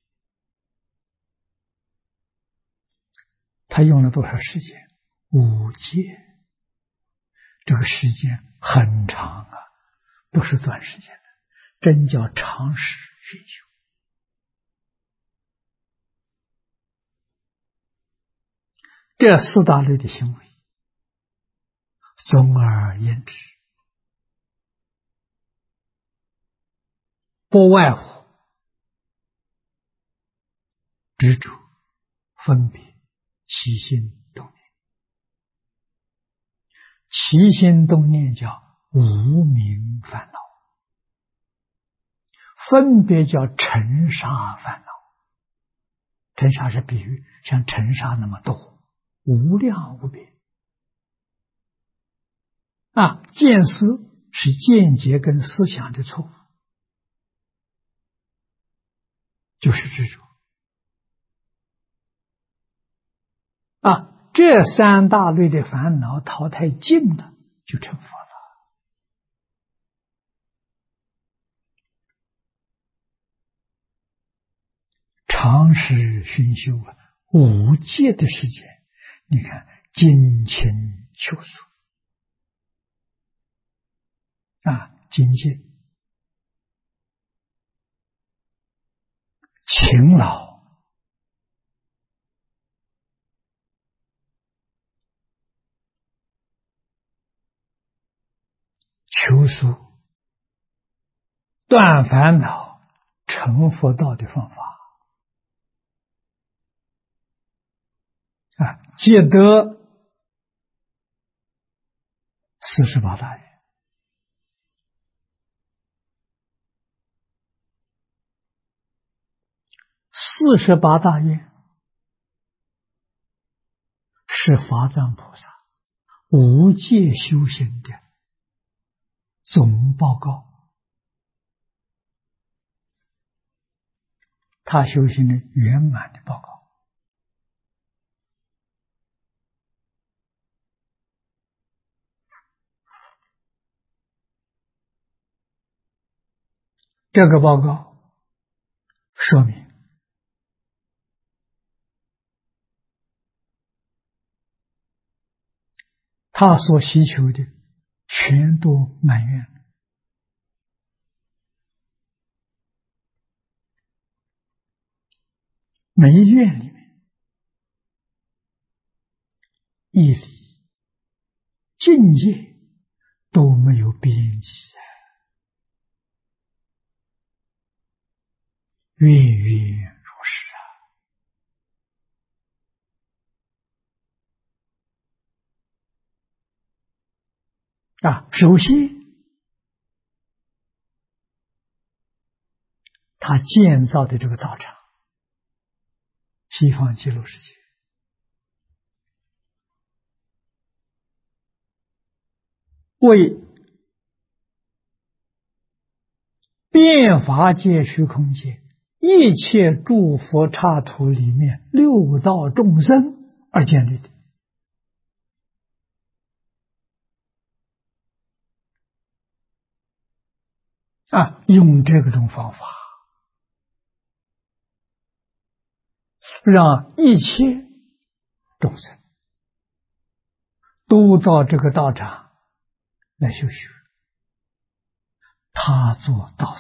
S1: 他用了多少时间？5戒，这个时间很长啊，不是短时间的，真叫长时熏修。这四大类的行为，总而言之，不外乎执着、分别、起心动念。起心动念叫无明烦恼，分别叫尘沙烦恼。尘沙是比喻，像尘沙那么多，无量无边。见思是见解跟思想的错误，就是执着。这三大类的烦恼淘汰尽了，就成佛了。长时熏修5戒的时间，你看精勤求索精进、勤劳、求索，断烦恼、成佛道的方法皆得48大愿。48大愿是法藏菩萨无戒修行的总报告，他修行的圆满的报告。这个报告说明他所希求的全都满愿，每一愿里面义理、境界都没有边际，愿愿如是首先他建造的这个道场，西方极乐世界，为遍法界虚空界一切诸佛刹土里面六道众生而建立的。用这种方法，让一切众生都到这个道场来修学，他做导师，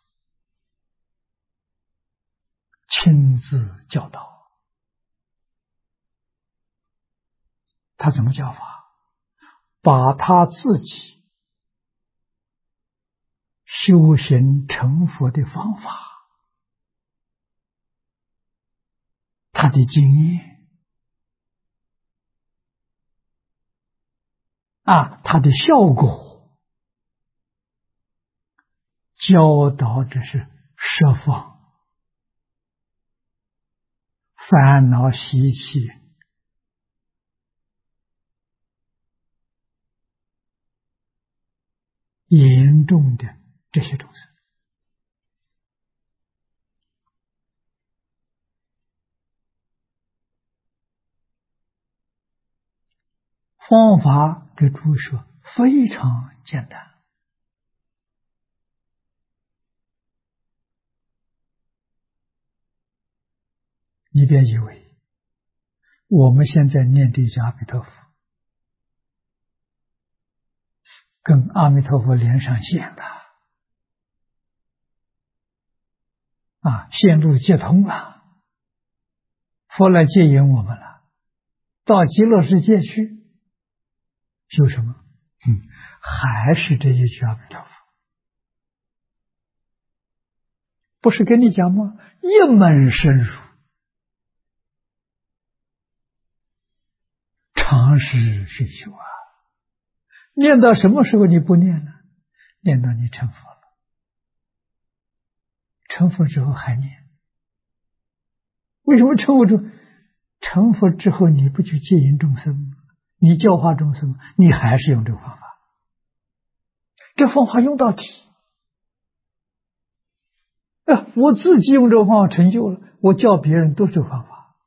S1: 亲自教导。他怎么教法？把他自己修行成佛的方法，他的经验他的效果，教导这是十方烦恼习气严重的这些众生。方法的注释非常简单，你别以为我们现在念的阿弥陀佛跟阿弥陀佛连上线了线路接通了，佛来接引我们了，到极乐世界去修什么？还是这一句阿弥陀佛。不是跟你讲吗？一门深入，长时熏修念到什么时候你不念了？念到你成佛了，成佛之后还念。为什么成佛之后？成佛之后你不去戒引众生吗？你教化众生吗？你还是用这个方法，这方法用到底。我自己用这个方法成就了，我教别人都是这个方法，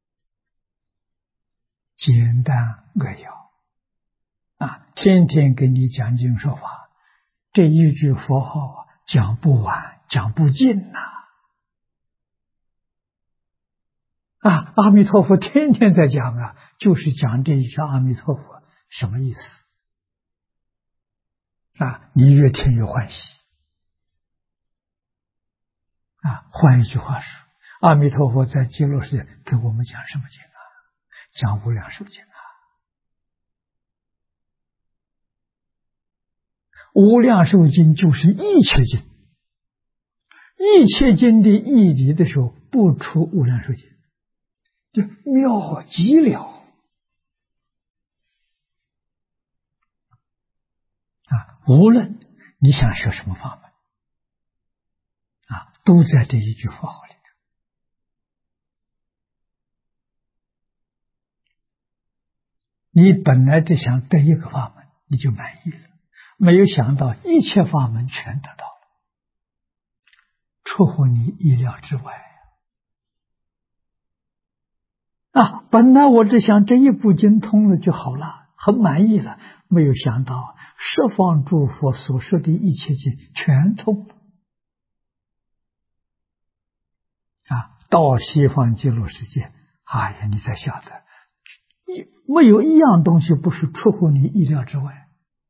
S1: 简单扼要天天给你讲经说法，这一句佛号讲不完，讲不尽阿弥陀佛天天在讲就是讲这一句阿弥陀佛什么意思你越听越欢喜换一句话说，阿弥陀佛在极乐世界给我们讲什么经讲无量寿经无量寿经就是一切经，一切经的义理的时候不出无量寿经，就妙极了无论你想学什么法门都在这一句佛号里。你本来只想得一个法门，你就满意了，没有想到一切法门全得到了，出乎你意料之外本来我只想这一部经通了就好了，很满意了，没有想到十方诸佛所说的一切经全通了到西方极乐世界，你才晓得没有一样东西不是出乎你意料之外，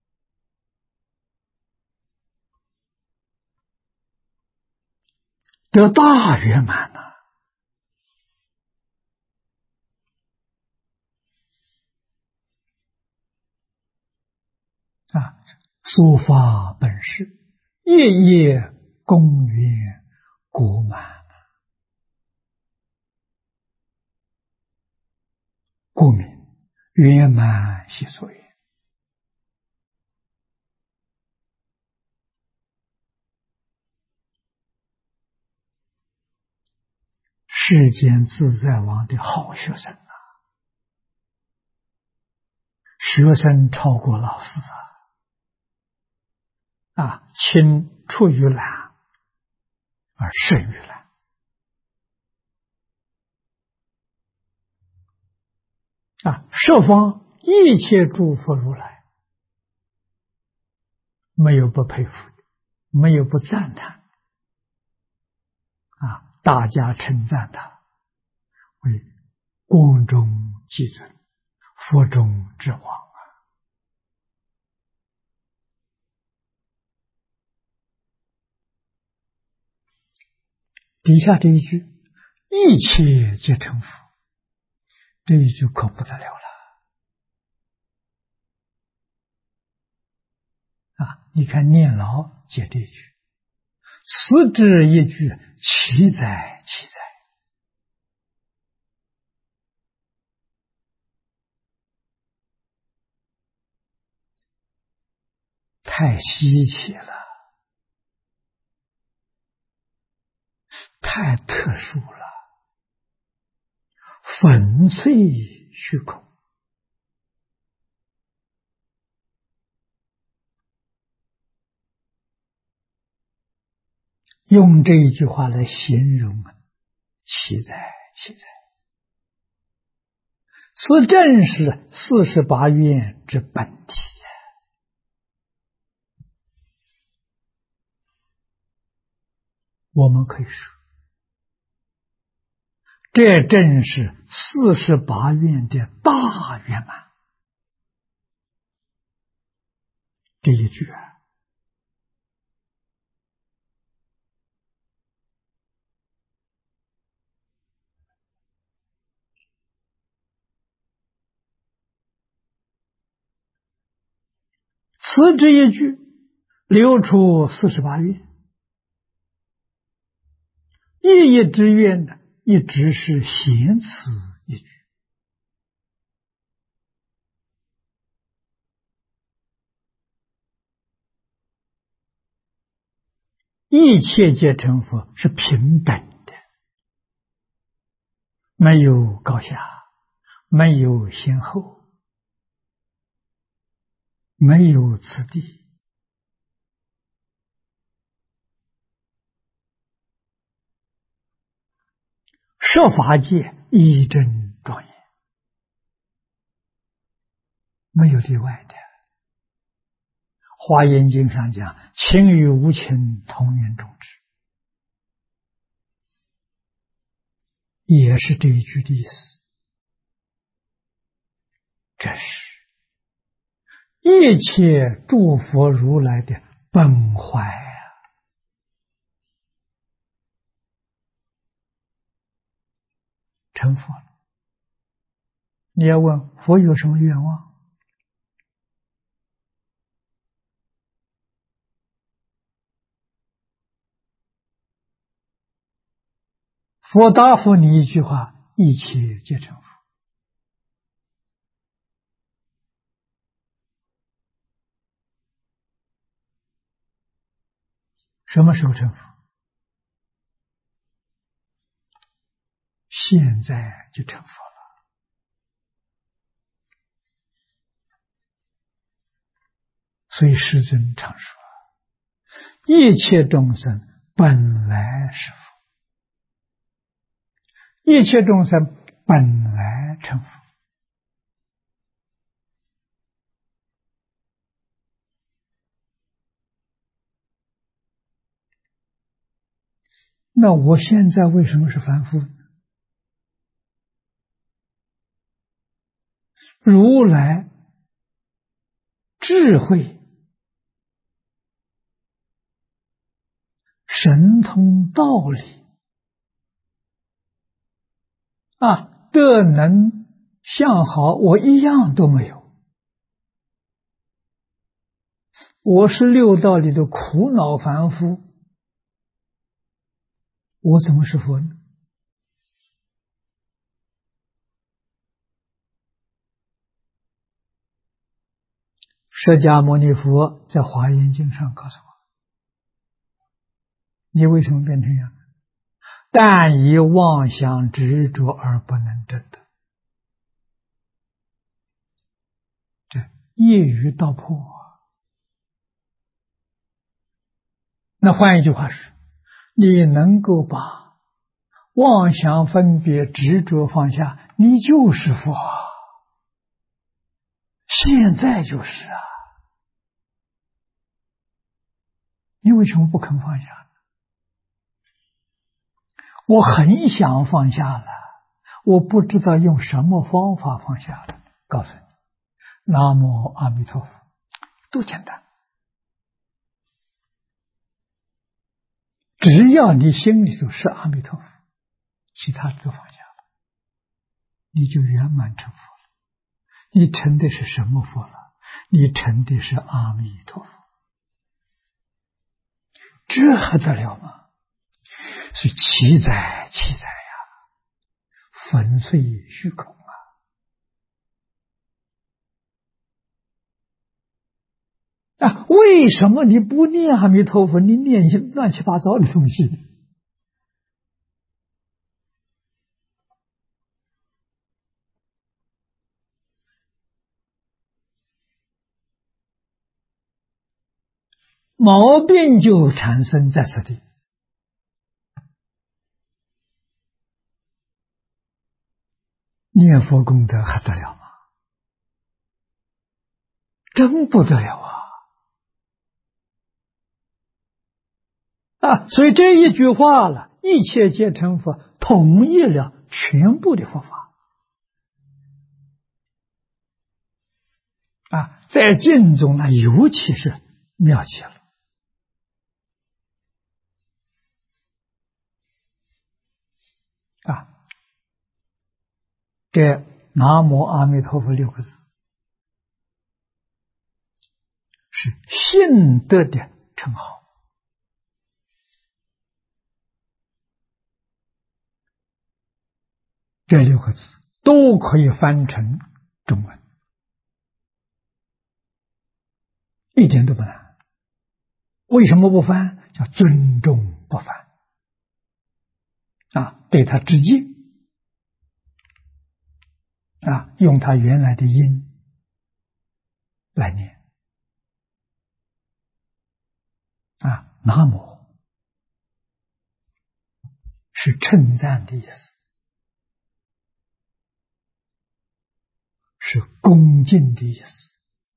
S1: 得大圆满说法本是夜夜公园果满，故名圆满其所愿。 世间自在王的好学生啊，学生超过老师轻出于蓝而胜于蓝十方一切诸佛如来，没有不佩服的，没有不赞叹大家称赞他为光中极尊，佛中之王底下这一句一切皆成佛，这一句可不得了了你看念老解这一句，此之一句，奇哉奇哉，太稀奇了，太特殊了，粉碎虚空。用这一句话来形容奇哉奇哉，此正是48愿之本体我们可以说，这正是48愿的大圆满。这一句此之一句，流出48愿，一一之愿呢，一直是咸词一句。一切皆成佛是平等的，没有高下，没有先后，没有次第。设法界一真庄严，没有例外的。华严经上讲，情与无情同源种智，也是这一句的意思。这是一切诸佛如来的本怀成佛了。你要问佛有什么愿望？佛答复你一句话：一切皆成佛。什么时候成佛？现在就成佛了。所以师尊常说，一切众生本来是佛，一切众生本来成佛。那我现在为什么是凡夫呢？如来智慧神通道理德能相好，我一样都没有。我是六道里的苦恼凡夫，我怎么是佛呢？释迦牟尼佛在华严经上告诉我，你为什么变成这样？ 但以妄想执着而不能证得，这业余道破。那换一句话是，你能够把妄想分别执着放下，你就是佛，现在就是啊，你为什么不肯放下呢？我很想放下了，我不知道用什么方法放下了。告诉你，南无阿弥陀佛，多简单。只要你心里头是阿弥陀佛，其他都放下了，你就圆满成佛了。你成的是什么佛了？你成的是阿弥陀佛，这还得了吗？是奇哉奇哉呀，粉碎虚空啊！为什么你不念阿弥陀佛，你念些乱七八糟的东西？毛病就产生在此地。念佛功德还得了吗？真不得了啊！所以这一句话了，一切皆成佛，统一了全部的佛法啊！在经中呢，尤其是妙极了啊！这南无阿弥陀佛六个字是信德的称号。这六个字都可以翻成中文，一点都不难。为什么不翻？叫尊重不翻啊，对他致敬啊，用他原来的音来念啊。南无是称赞的意思，是恭敬的意思，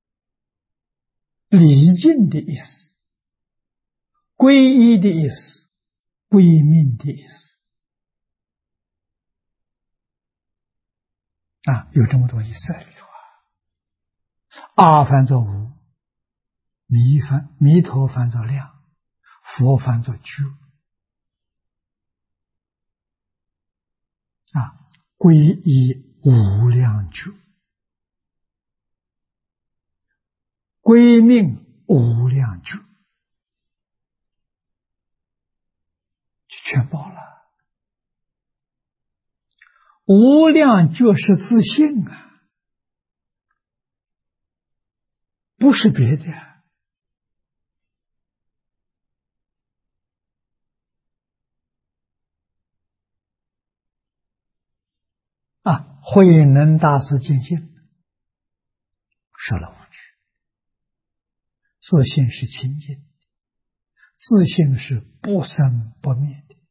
S1: 礼敬的意思，皈依的意思，归命的意思啊，有这么多意思在里头啊。阿翻作无，弥陀翻作量，佛翻作觉啊，皈依无量觉，归命无量觉，就全包了。无量觉是自性啊，不是别的啊。慧能大师见性，说了无趣，自性是清净，自性是不生不灭的，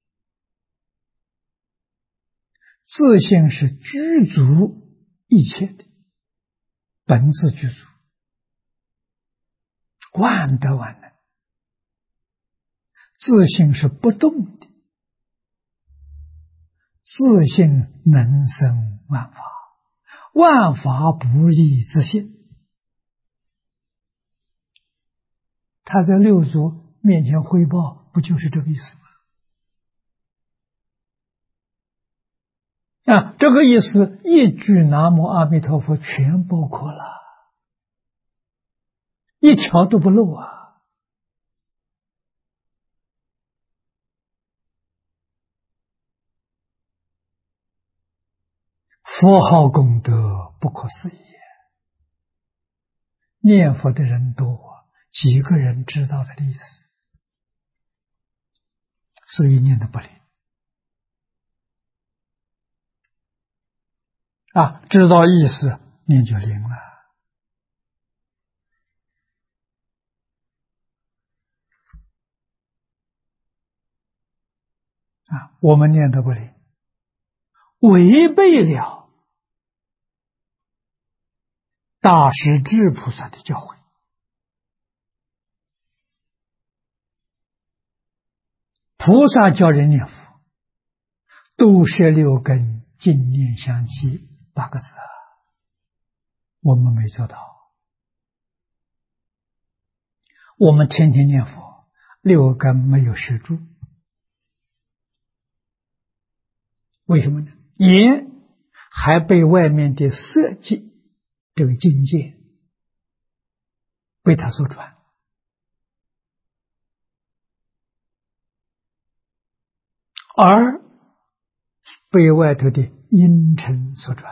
S1: 自性是具足一切的，本自具足，万德万能。自性是不动的，自性能生万法，万法不离自性。他在六祖面前汇报，不就是这个意思吗？啊，这个意思一句南无阿弥陀佛全包括了，一条都不漏啊。佛号功德不可思议，念佛的人多，几个人知道他的意思，所以念得不灵知道意思，念就灵了。我们念的不灵，违背了大势至菩萨的教诲。菩萨教人念佛，都摄六根，净念相继8个字我们没做到。我们天天念佛，六根没有摄住，为什么呢？眼还被外面的色界这个境界被它所转，耳被外头的阴尘所转，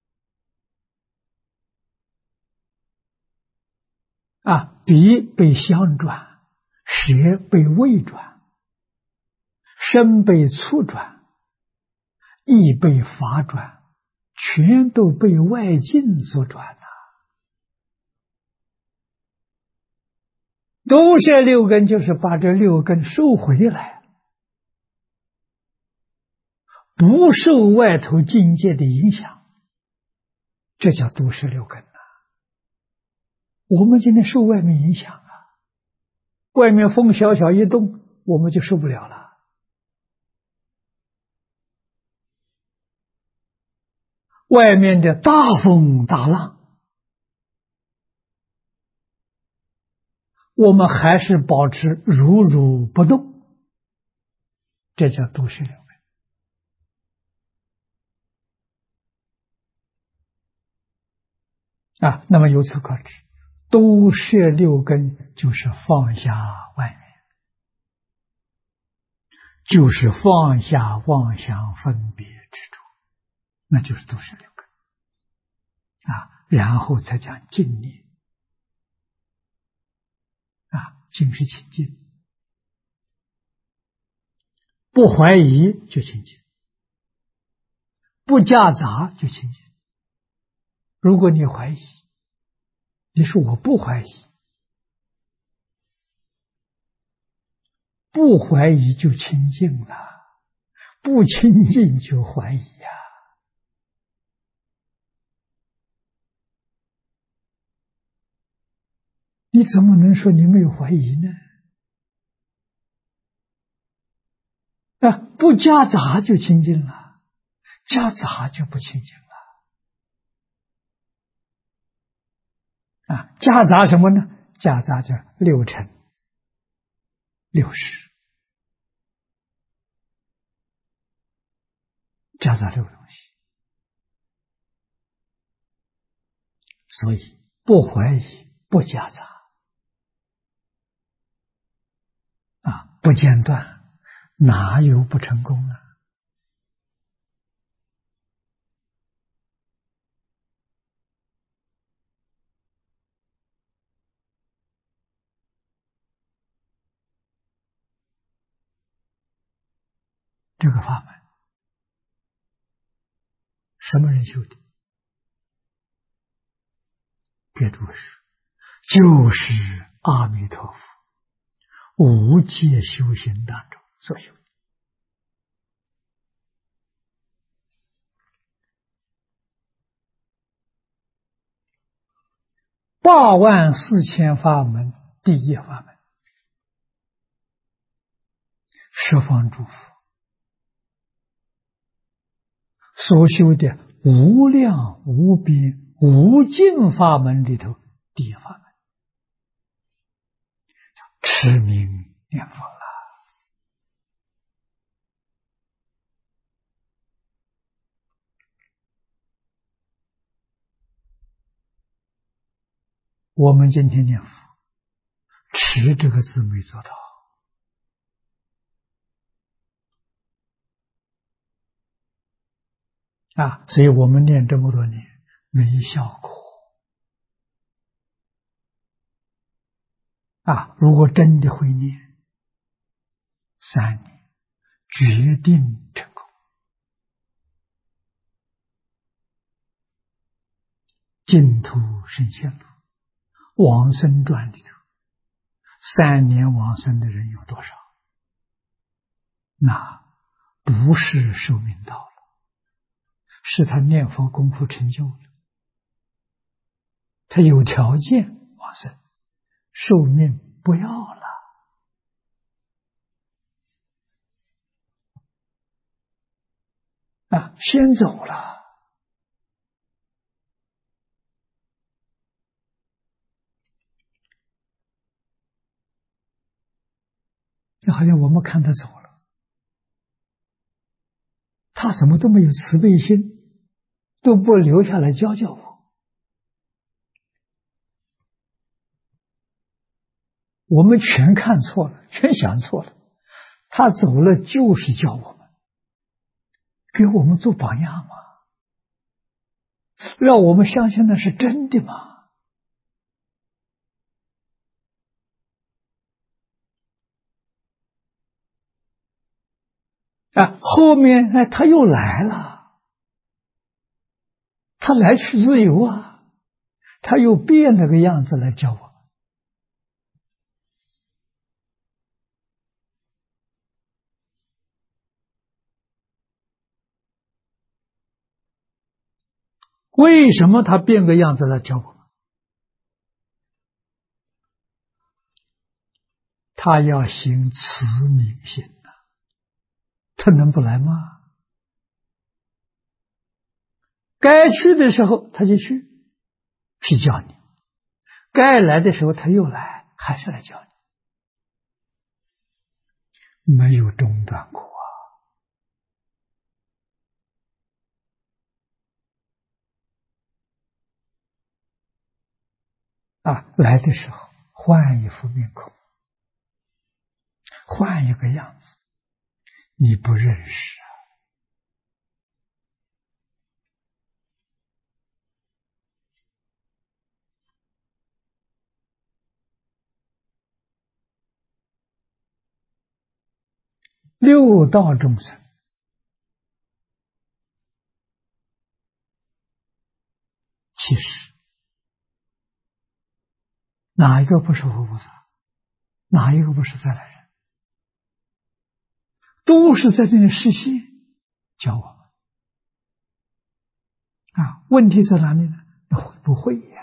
S1: 鼻被香转，舌被味转，身被触转，意被法转，全都被外境所转都摄六根，就是把这六根收回来，不受外头境界的影响，这叫都摄六根我们今天受外面影响外面风小小一动，我们就受不了了。外面的大风大浪，我们还是保持如如不动，这叫都摄六根那么由此可知，都摄六根就是放下外面，就是放下妄想分别执着，那就是都摄六根然后才讲净念净是清净，不怀疑就清净，不夹杂就清净。如果你怀疑，你说我不怀疑，不怀疑就清净了，不清净就怀疑你怎么能说你没有怀疑呢？不夹杂就清净了，夹杂就不清净了。夹杂什么呢？夹杂着六尘、六识，夹杂这个东西。所以不怀疑，不夹杂不间断，哪有不成功呢？这个法门什么人修的？别注释，就是阿弥陀佛无界修行当中所修的。84000法门，第一法门，十方诸佛所修的无量无边无尽法门里头，第一法门持名念佛了。我们今天念佛，持这个字没做到所以我们念这么多年没效果如果真的会念，3年决定成功净土圣贤录往生传里头，3年往生的人有多少？那不是寿命到了，是他念佛功夫成就了，他有条件往生，寿命不要了。先走了。就好像我们看他走了，他怎么都没有慈悲心，都不留下来教教我。我们全看错了，全想错了。他走了就是教我们，给我们做榜样嘛，让我们相信那是真的嘛。后面他又来了，他来去自由啊，他又变了个样子来教我们。为什么他变个样子来教我们？他要行慈悯心呐，他能不来吗？该去的时候他就去，是教你；该来的时候他又来，还是来教你，没有中断过来的时候换一副面孔，换一个样子，你不认识六道众生，其实哪一个不是活菩萨？哪一个不是再来人？都是在这里实现教我们问题在哪里呢？会不会呀？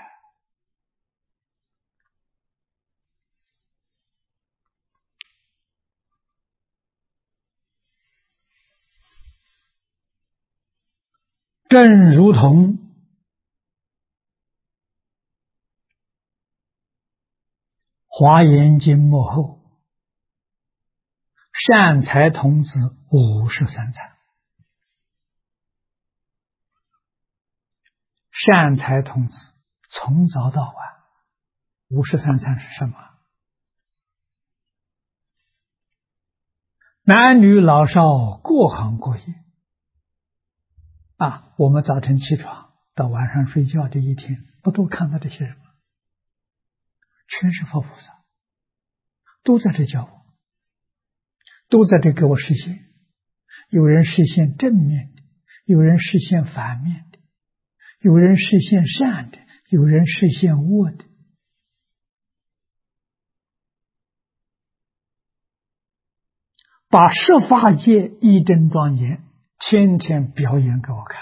S1: 正如同华严经幕后善财童子53参，善财童子从早到晚53参是什么？男女老少各行各业我们早晨起床到晚上睡觉这一天，不都看到这些人吗？全是佛菩萨，都在这教我，都在这给我实现。有人实现正面的，有人实现反面的，有人实现善的，有人实现恶的。把十法界一真庄严，天天表演给我看。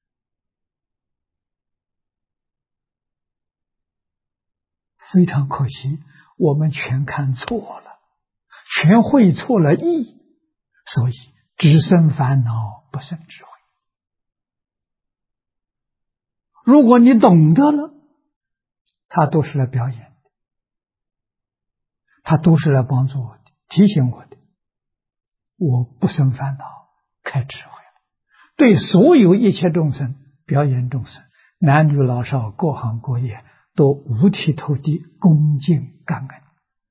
S1: 非常可惜，我们全看错了，全会错了意，所以只生烦恼，不生智慧。如果你懂得了，他都是来表演的，他都是来帮助我的，提醒我的，我不生烦恼，开智慧了。对所有一切众生，表演众生，男女老少，各行各业，都五体投地，恭敬感恩。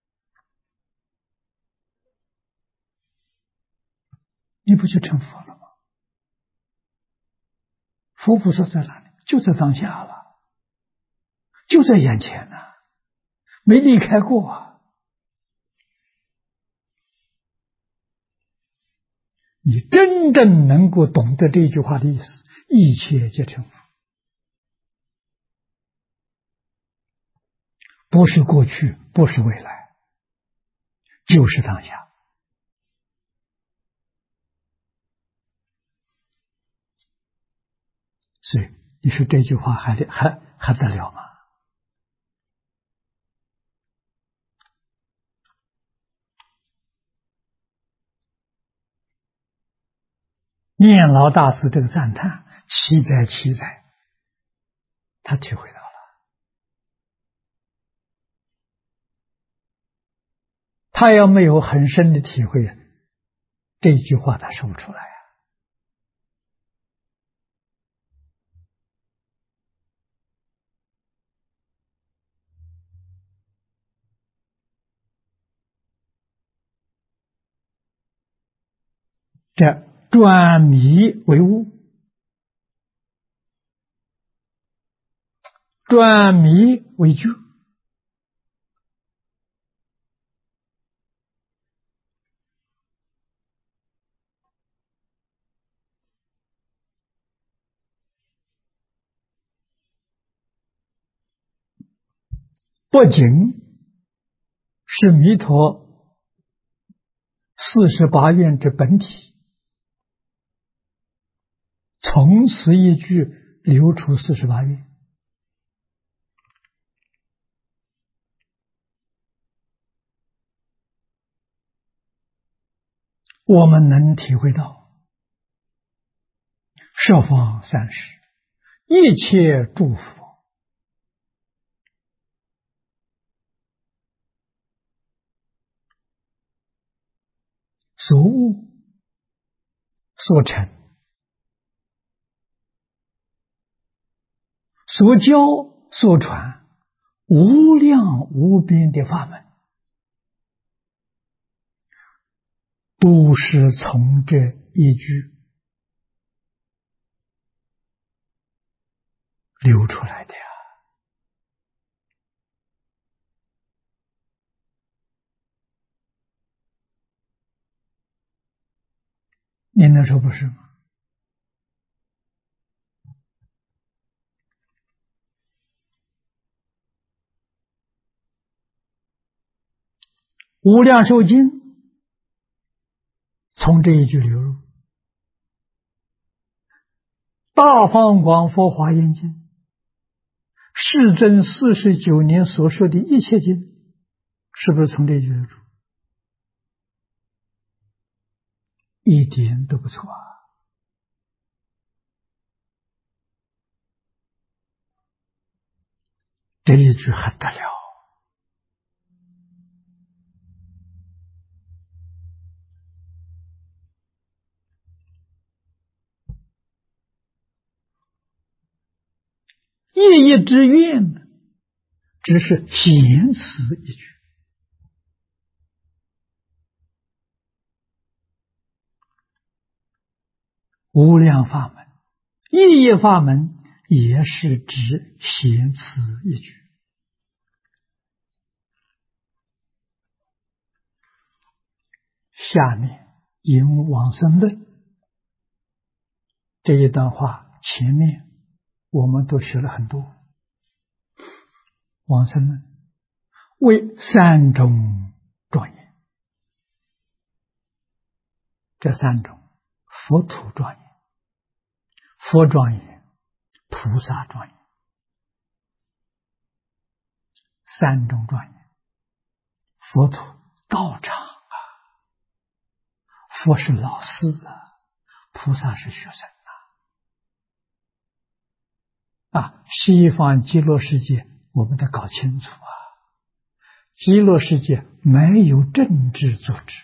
S1: 你不就成佛了吗？佛菩萨在哪里？就在当下了，就在眼前呢，没离开过你真正能够懂得这句话的意思，一切皆成佛。 不是过去，不是未来，就是当下。所以你说这句话还得了吗？念老大师这个赞叹，奇哉奇哉，他体会到了。他要没有很深的体会，这句话他说不出来啊。这转迷为悟，转迷为觉，不仅是弥陀48愿之本体，从此一句流出48愿，我们能体会到十方三世一切诸佛所悟所成所教所传无量无边的法门，都是从这一句流出来的呀。你能说不是吗？无量寿经从这一句流入，大放广佛华严经，世尊49年所说的一切经，是不是从这一句流出？一点都不错啊！这一句还得了。一叶之愿只是显此一句，无量法门一叶法门也是指显此一句。下面引往生论这一段话，前面我们都学了很多。往生论为三种庄严，这三种佛土庄严、佛庄严、菩萨庄严，三种庄严。佛土道场啊，佛是老师啊，菩萨是学生西方极乐世界我们得搞清楚啊，极乐世界没有政治组织，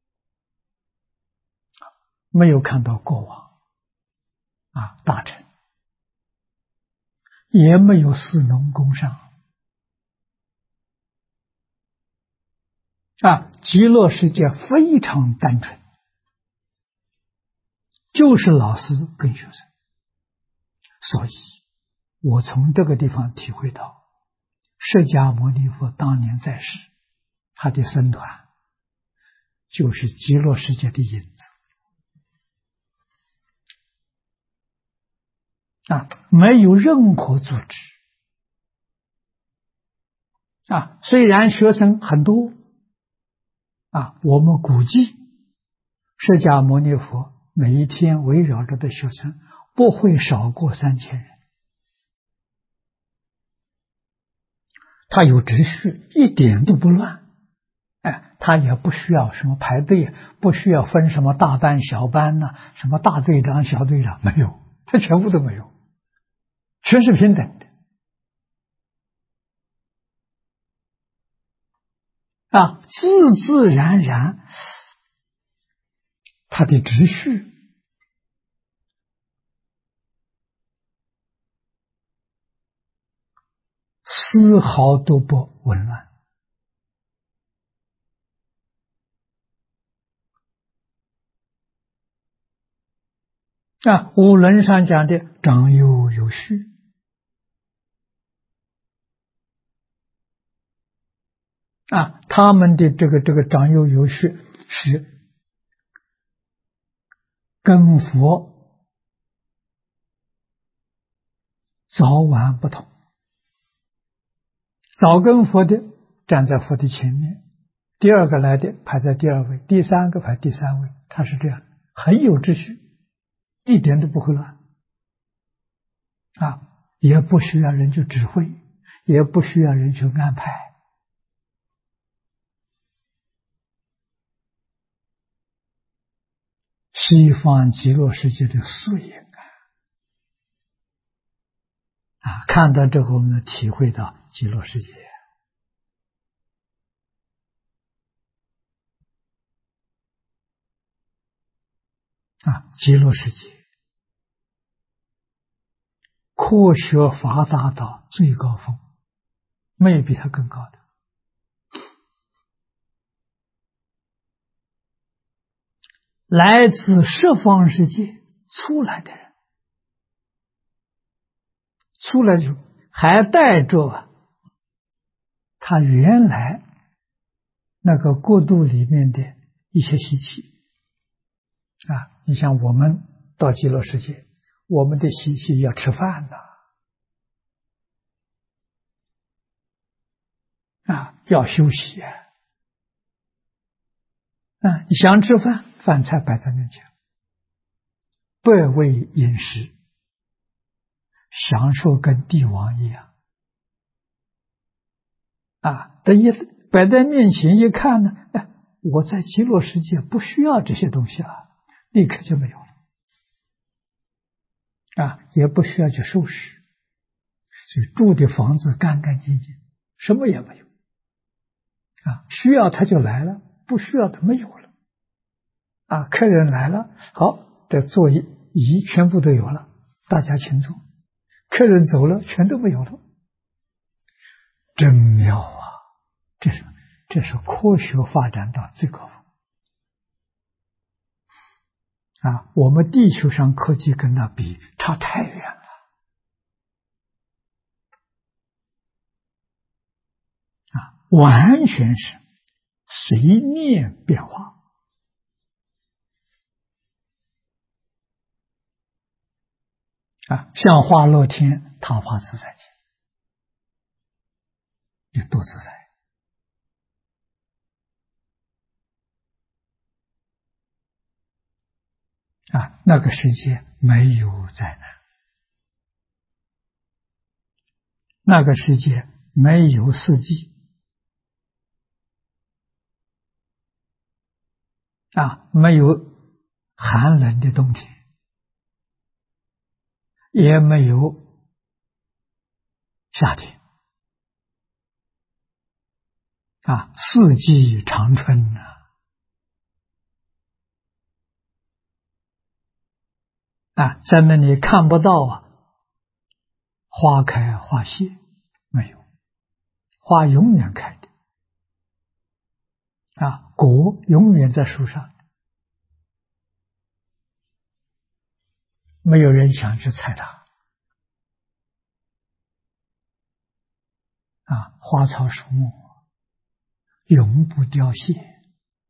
S1: 没有看到国王大臣，也没有士农工商极乐世界非常单纯，就是老师跟学生。所以我从这个地方体会到，释迦牟尼佛当年在世，他的僧团就是极乐世界的影子没有任何组织虽然学生很多我们估计释迦牟尼佛每一天围绕着的学生不会少过3000人。他有秩序，一点都不乱。他也不需要什么排队，不需要分什么大班小班什么大队长小队长，没有，他全部都没有，全是平等的。自自然然，他的秩序丝毫都不紊乱。五伦上讲的长幼有序，他们的这个长幼有序是跟佛早晚不同。早跟佛的站在佛的前面，第二个来的排在第二位，第三个排第三位，他是这样，很有秩序，一点都不会乱。也不需要人去指挥，也不需要人去安排。西方极乐世界的素影看到这个，我们体会到极乐世界极乐世界科学发达到最高峰，没有比它更高的。来自十方世界出来的人，出来就还带着他原来那个国度里面的一些习气你像我们到极乐世界，我们的习气要吃饭要休息你想吃饭，饭菜摆在面前，百味饮食，享受跟帝王一样等一摆在面前一看呢，我在极乐世界不需要这些东西了，立刻就没有了也不需要去收拾，所以住的房子干干净净，什么也没有需要他就来了，不需要他没有了客人来了，好，这座椅全部都有了，大家请坐。客人走了，全都没有了，真妙这是科学发展到最高峰我们地球上科技跟那比差太远了完全是随念变化像化乐天他发自在你多自在那个世界没有灾难，那个世界没有四季没有寒冷的冬天，也没有夏天四季长春在那里看不到花开花谢，没有，花永远开的果永远在树上，没有人想去采它花草树木永不凋谢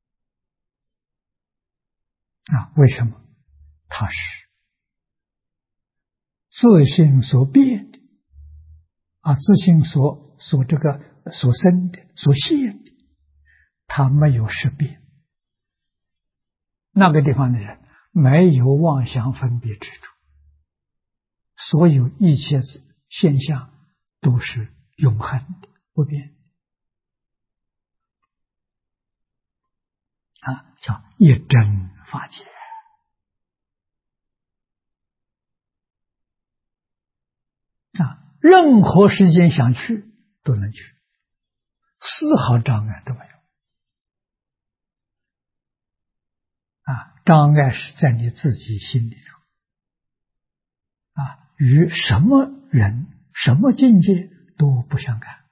S1: 为什么？它是自性所变的自性所这个所生的、所现的，他没有识别。那个地方的人没有妄想分别执着，所有一切现象都是永恒的、不变啊，叫一真法界啊，任何时间想去都能去，丝毫障碍都没有啊，障碍是在你自己心里头啊，与什么人、什么境界都不相干，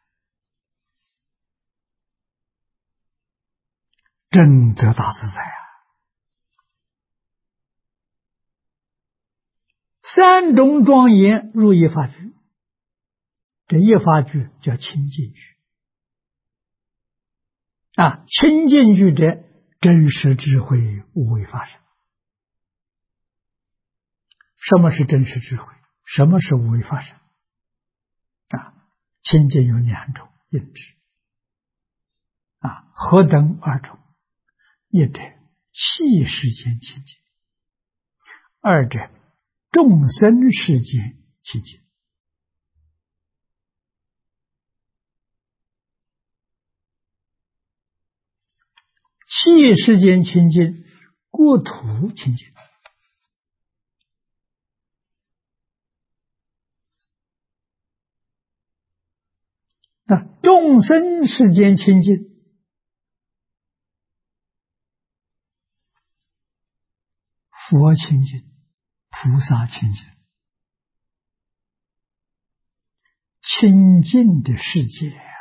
S1: 真得大自在啊！三种庄严入一法句，这一法句叫清净句啊，清净句者真实智慧无为法身。什么是真实智慧？什么是无为法身？啊，清净有两种印质啊，何等二种？一者气世间清净，二者众生世间清净。气世间清净，国土清净。那众生世间清净，佛清净，菩萨清净，清净的世界啊，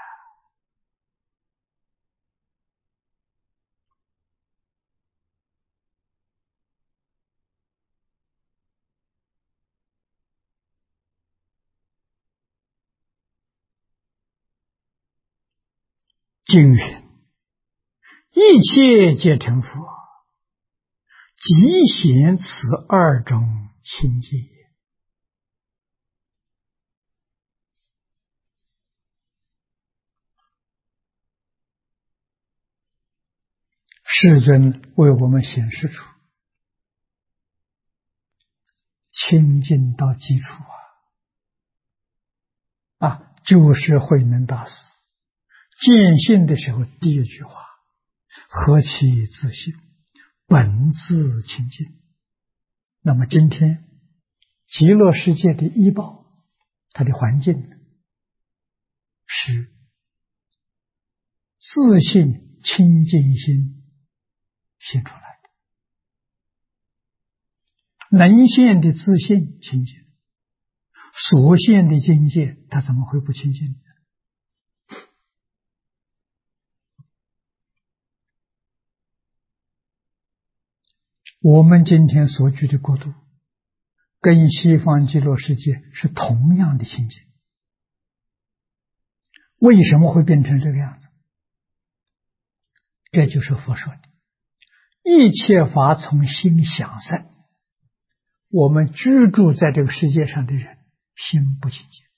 S1: 经云：一切皆成佛，即显此二种清净也。世尊为我们显示出清净到基础啊，就是慧能大师见性的时候第一句话：何其自性，本自清净。那么今天极乐世界的依报，它的环境是自性清净心现出来的，能现的自性清净，所现的境界，它怎么会不清净呢？我们今天所居的国度，跟西方极乐世界是同样的清净，为什么会变成这个样子？这就是佛说的，一切法从心想生。我们居住在这个世界上的人，心不清净，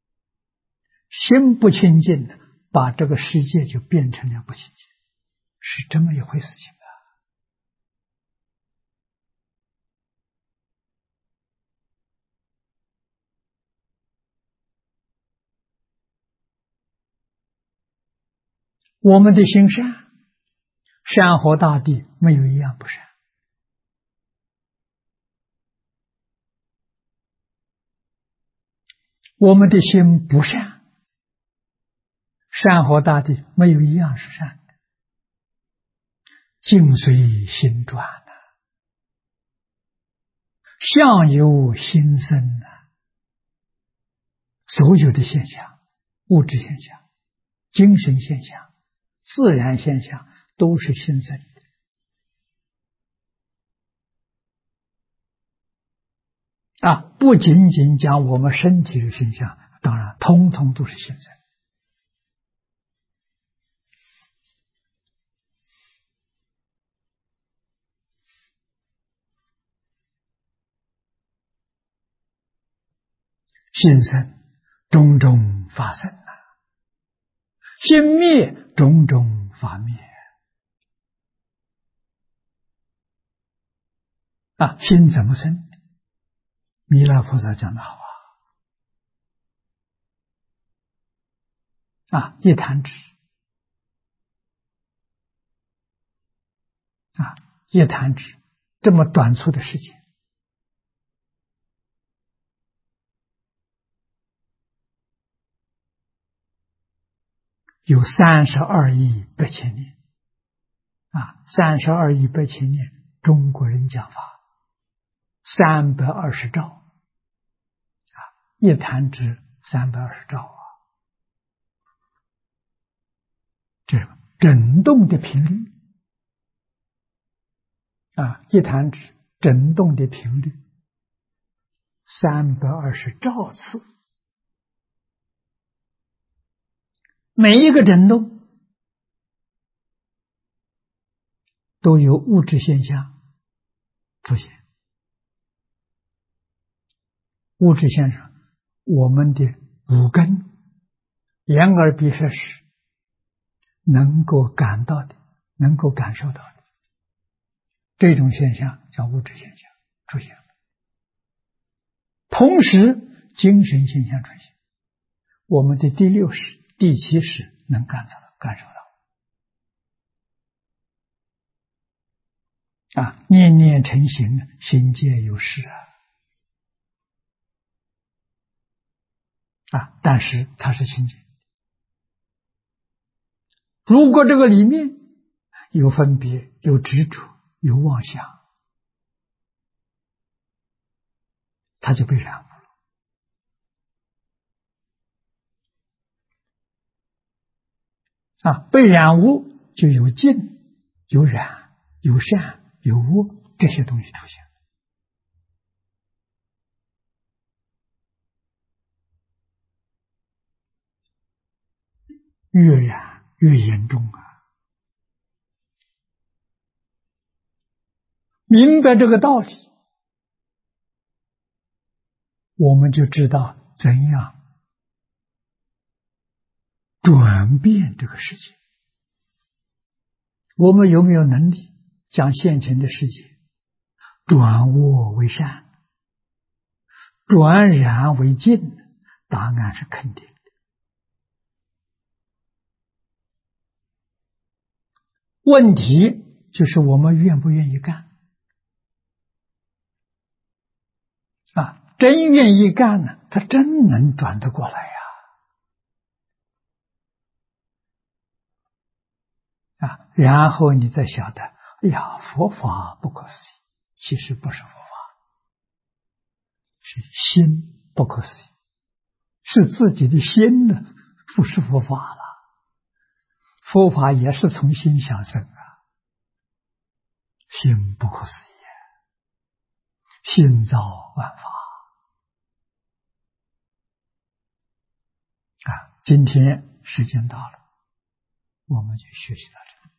S1: 心不清净，把这个世界就变成了不清净，是这么一回事情啊。我们的心善，山河大地没有一样不善。我们的心不善，山河大地没有一样是善的。境随心转啊，相由心生啊，所有的现象，物质现象、精神现象、自然现象，都是心生的。啊，不仅仅讲我们身体的现象，当然通通都是心生。心生种种法生啊， 心灭，种种法灭。心怎么生？弥勒菩萨讲的好一弹指一弹指，这么短促的时间，有32亿8千年32亿8千年，中国人讲法320兆一弹指320兆这振动的频率一弹指振动的频率320兆次，每一个振动都有物质现象出现。物质现象，我们的五根、眼耳鼻舌识能够感到的，能够感受到的，这种现象叫物质现象出现了。同时，精神现象出现，我们的第六识、第七识能感受到。念念成形，心皆有识但是它是清净。如果这个里面有分别、有执着、有妄想，它就被染污了。被染污就有净、有染、有善、有恶，这些东西出现。越染越严重明白这个道理，我们就知道怎样转变这个世界。我们有没有能力将现前的世界转恶为善，转染为净？答案是肯定的。问题就是我们愿不愿意干真愿意干呢，他真能转得过来然后你再晓得，哎呀，佛法不可思议，其实不是佛法，是心不可思议，是自己的心呢，不是佛法了。佛法也是从心想生心不可思议，心造万法今天时间到了，我们就学习到这里。